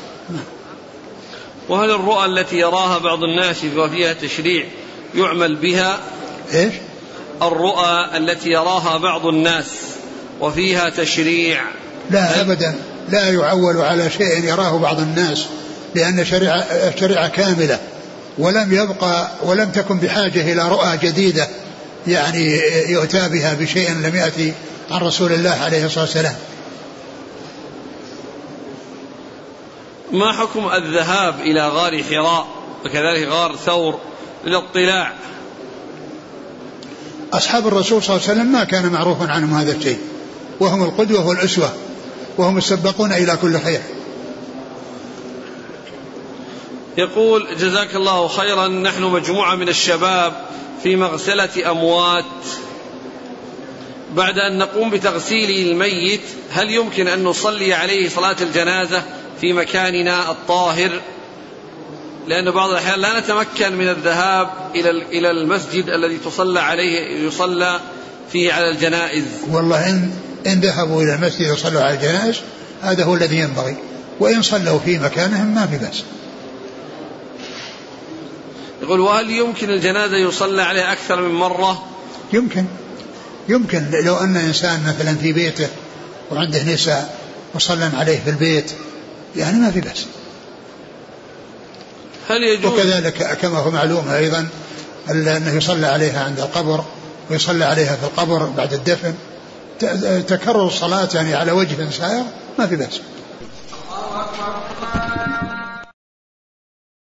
وهل الرؤى التي يراها بعض الناس وفيها تشريع يعمل بها؟ إيش؟ الرؤى التي يراها بعض الناس وفيها تشريع. لا أبدا لا يعول على شيء يراه بعض الناس لأن شريعة, الشريعة كاملة ولم يبقى ولم تكن بحاجة إلى رؤى جديدة يعني يؤتى بها بشيء لم يأتي عن رسول الله عليه الصلاة والسلام. ما حكم الذهاب إلى غار حراء وكذلك غار ثور للاطلاع؟ أصحاب الرسول صلى الله عليه وسلم ما كان معروفا عنهم هذا الشيء وهم القدوة والأسوة وهم السبقون إلى كل خير. يقول جزاك الله خيرا نحن مجموعة من الشباب في مغسلة أموات بعد أن نقوم بتغسيل الميت هل يمكن أن نصلي عليه صلاة الجنازة في مكاننا الطاهر؟ لأن بعض الأحيان لا نتمكن من الذهاب إلى المسجد الذي تصلى عليه يصلى فيه على الجنائز. والله إن, إن ذهبوا إلى المسجد يصلوا على الجنائز هذا هو الذي ينبغي وإن صلوا في مكانهم ما في بأس. يقول وهل يمكن الجنازة يصلى عليه أكثر من مرة؟ يمكن يمكن لو أن إنسان مثلا في بيته وعنده نساء وصلى عليه في البيت يعني ما في بأس. هل يجوز وكذلك كما هو معلوم أيضا أنه يصلى عليها عند القبر ويصلى عليها في القبر بعد الدفن تكرر الصلاة يعني على وجه سائر ما في بأس.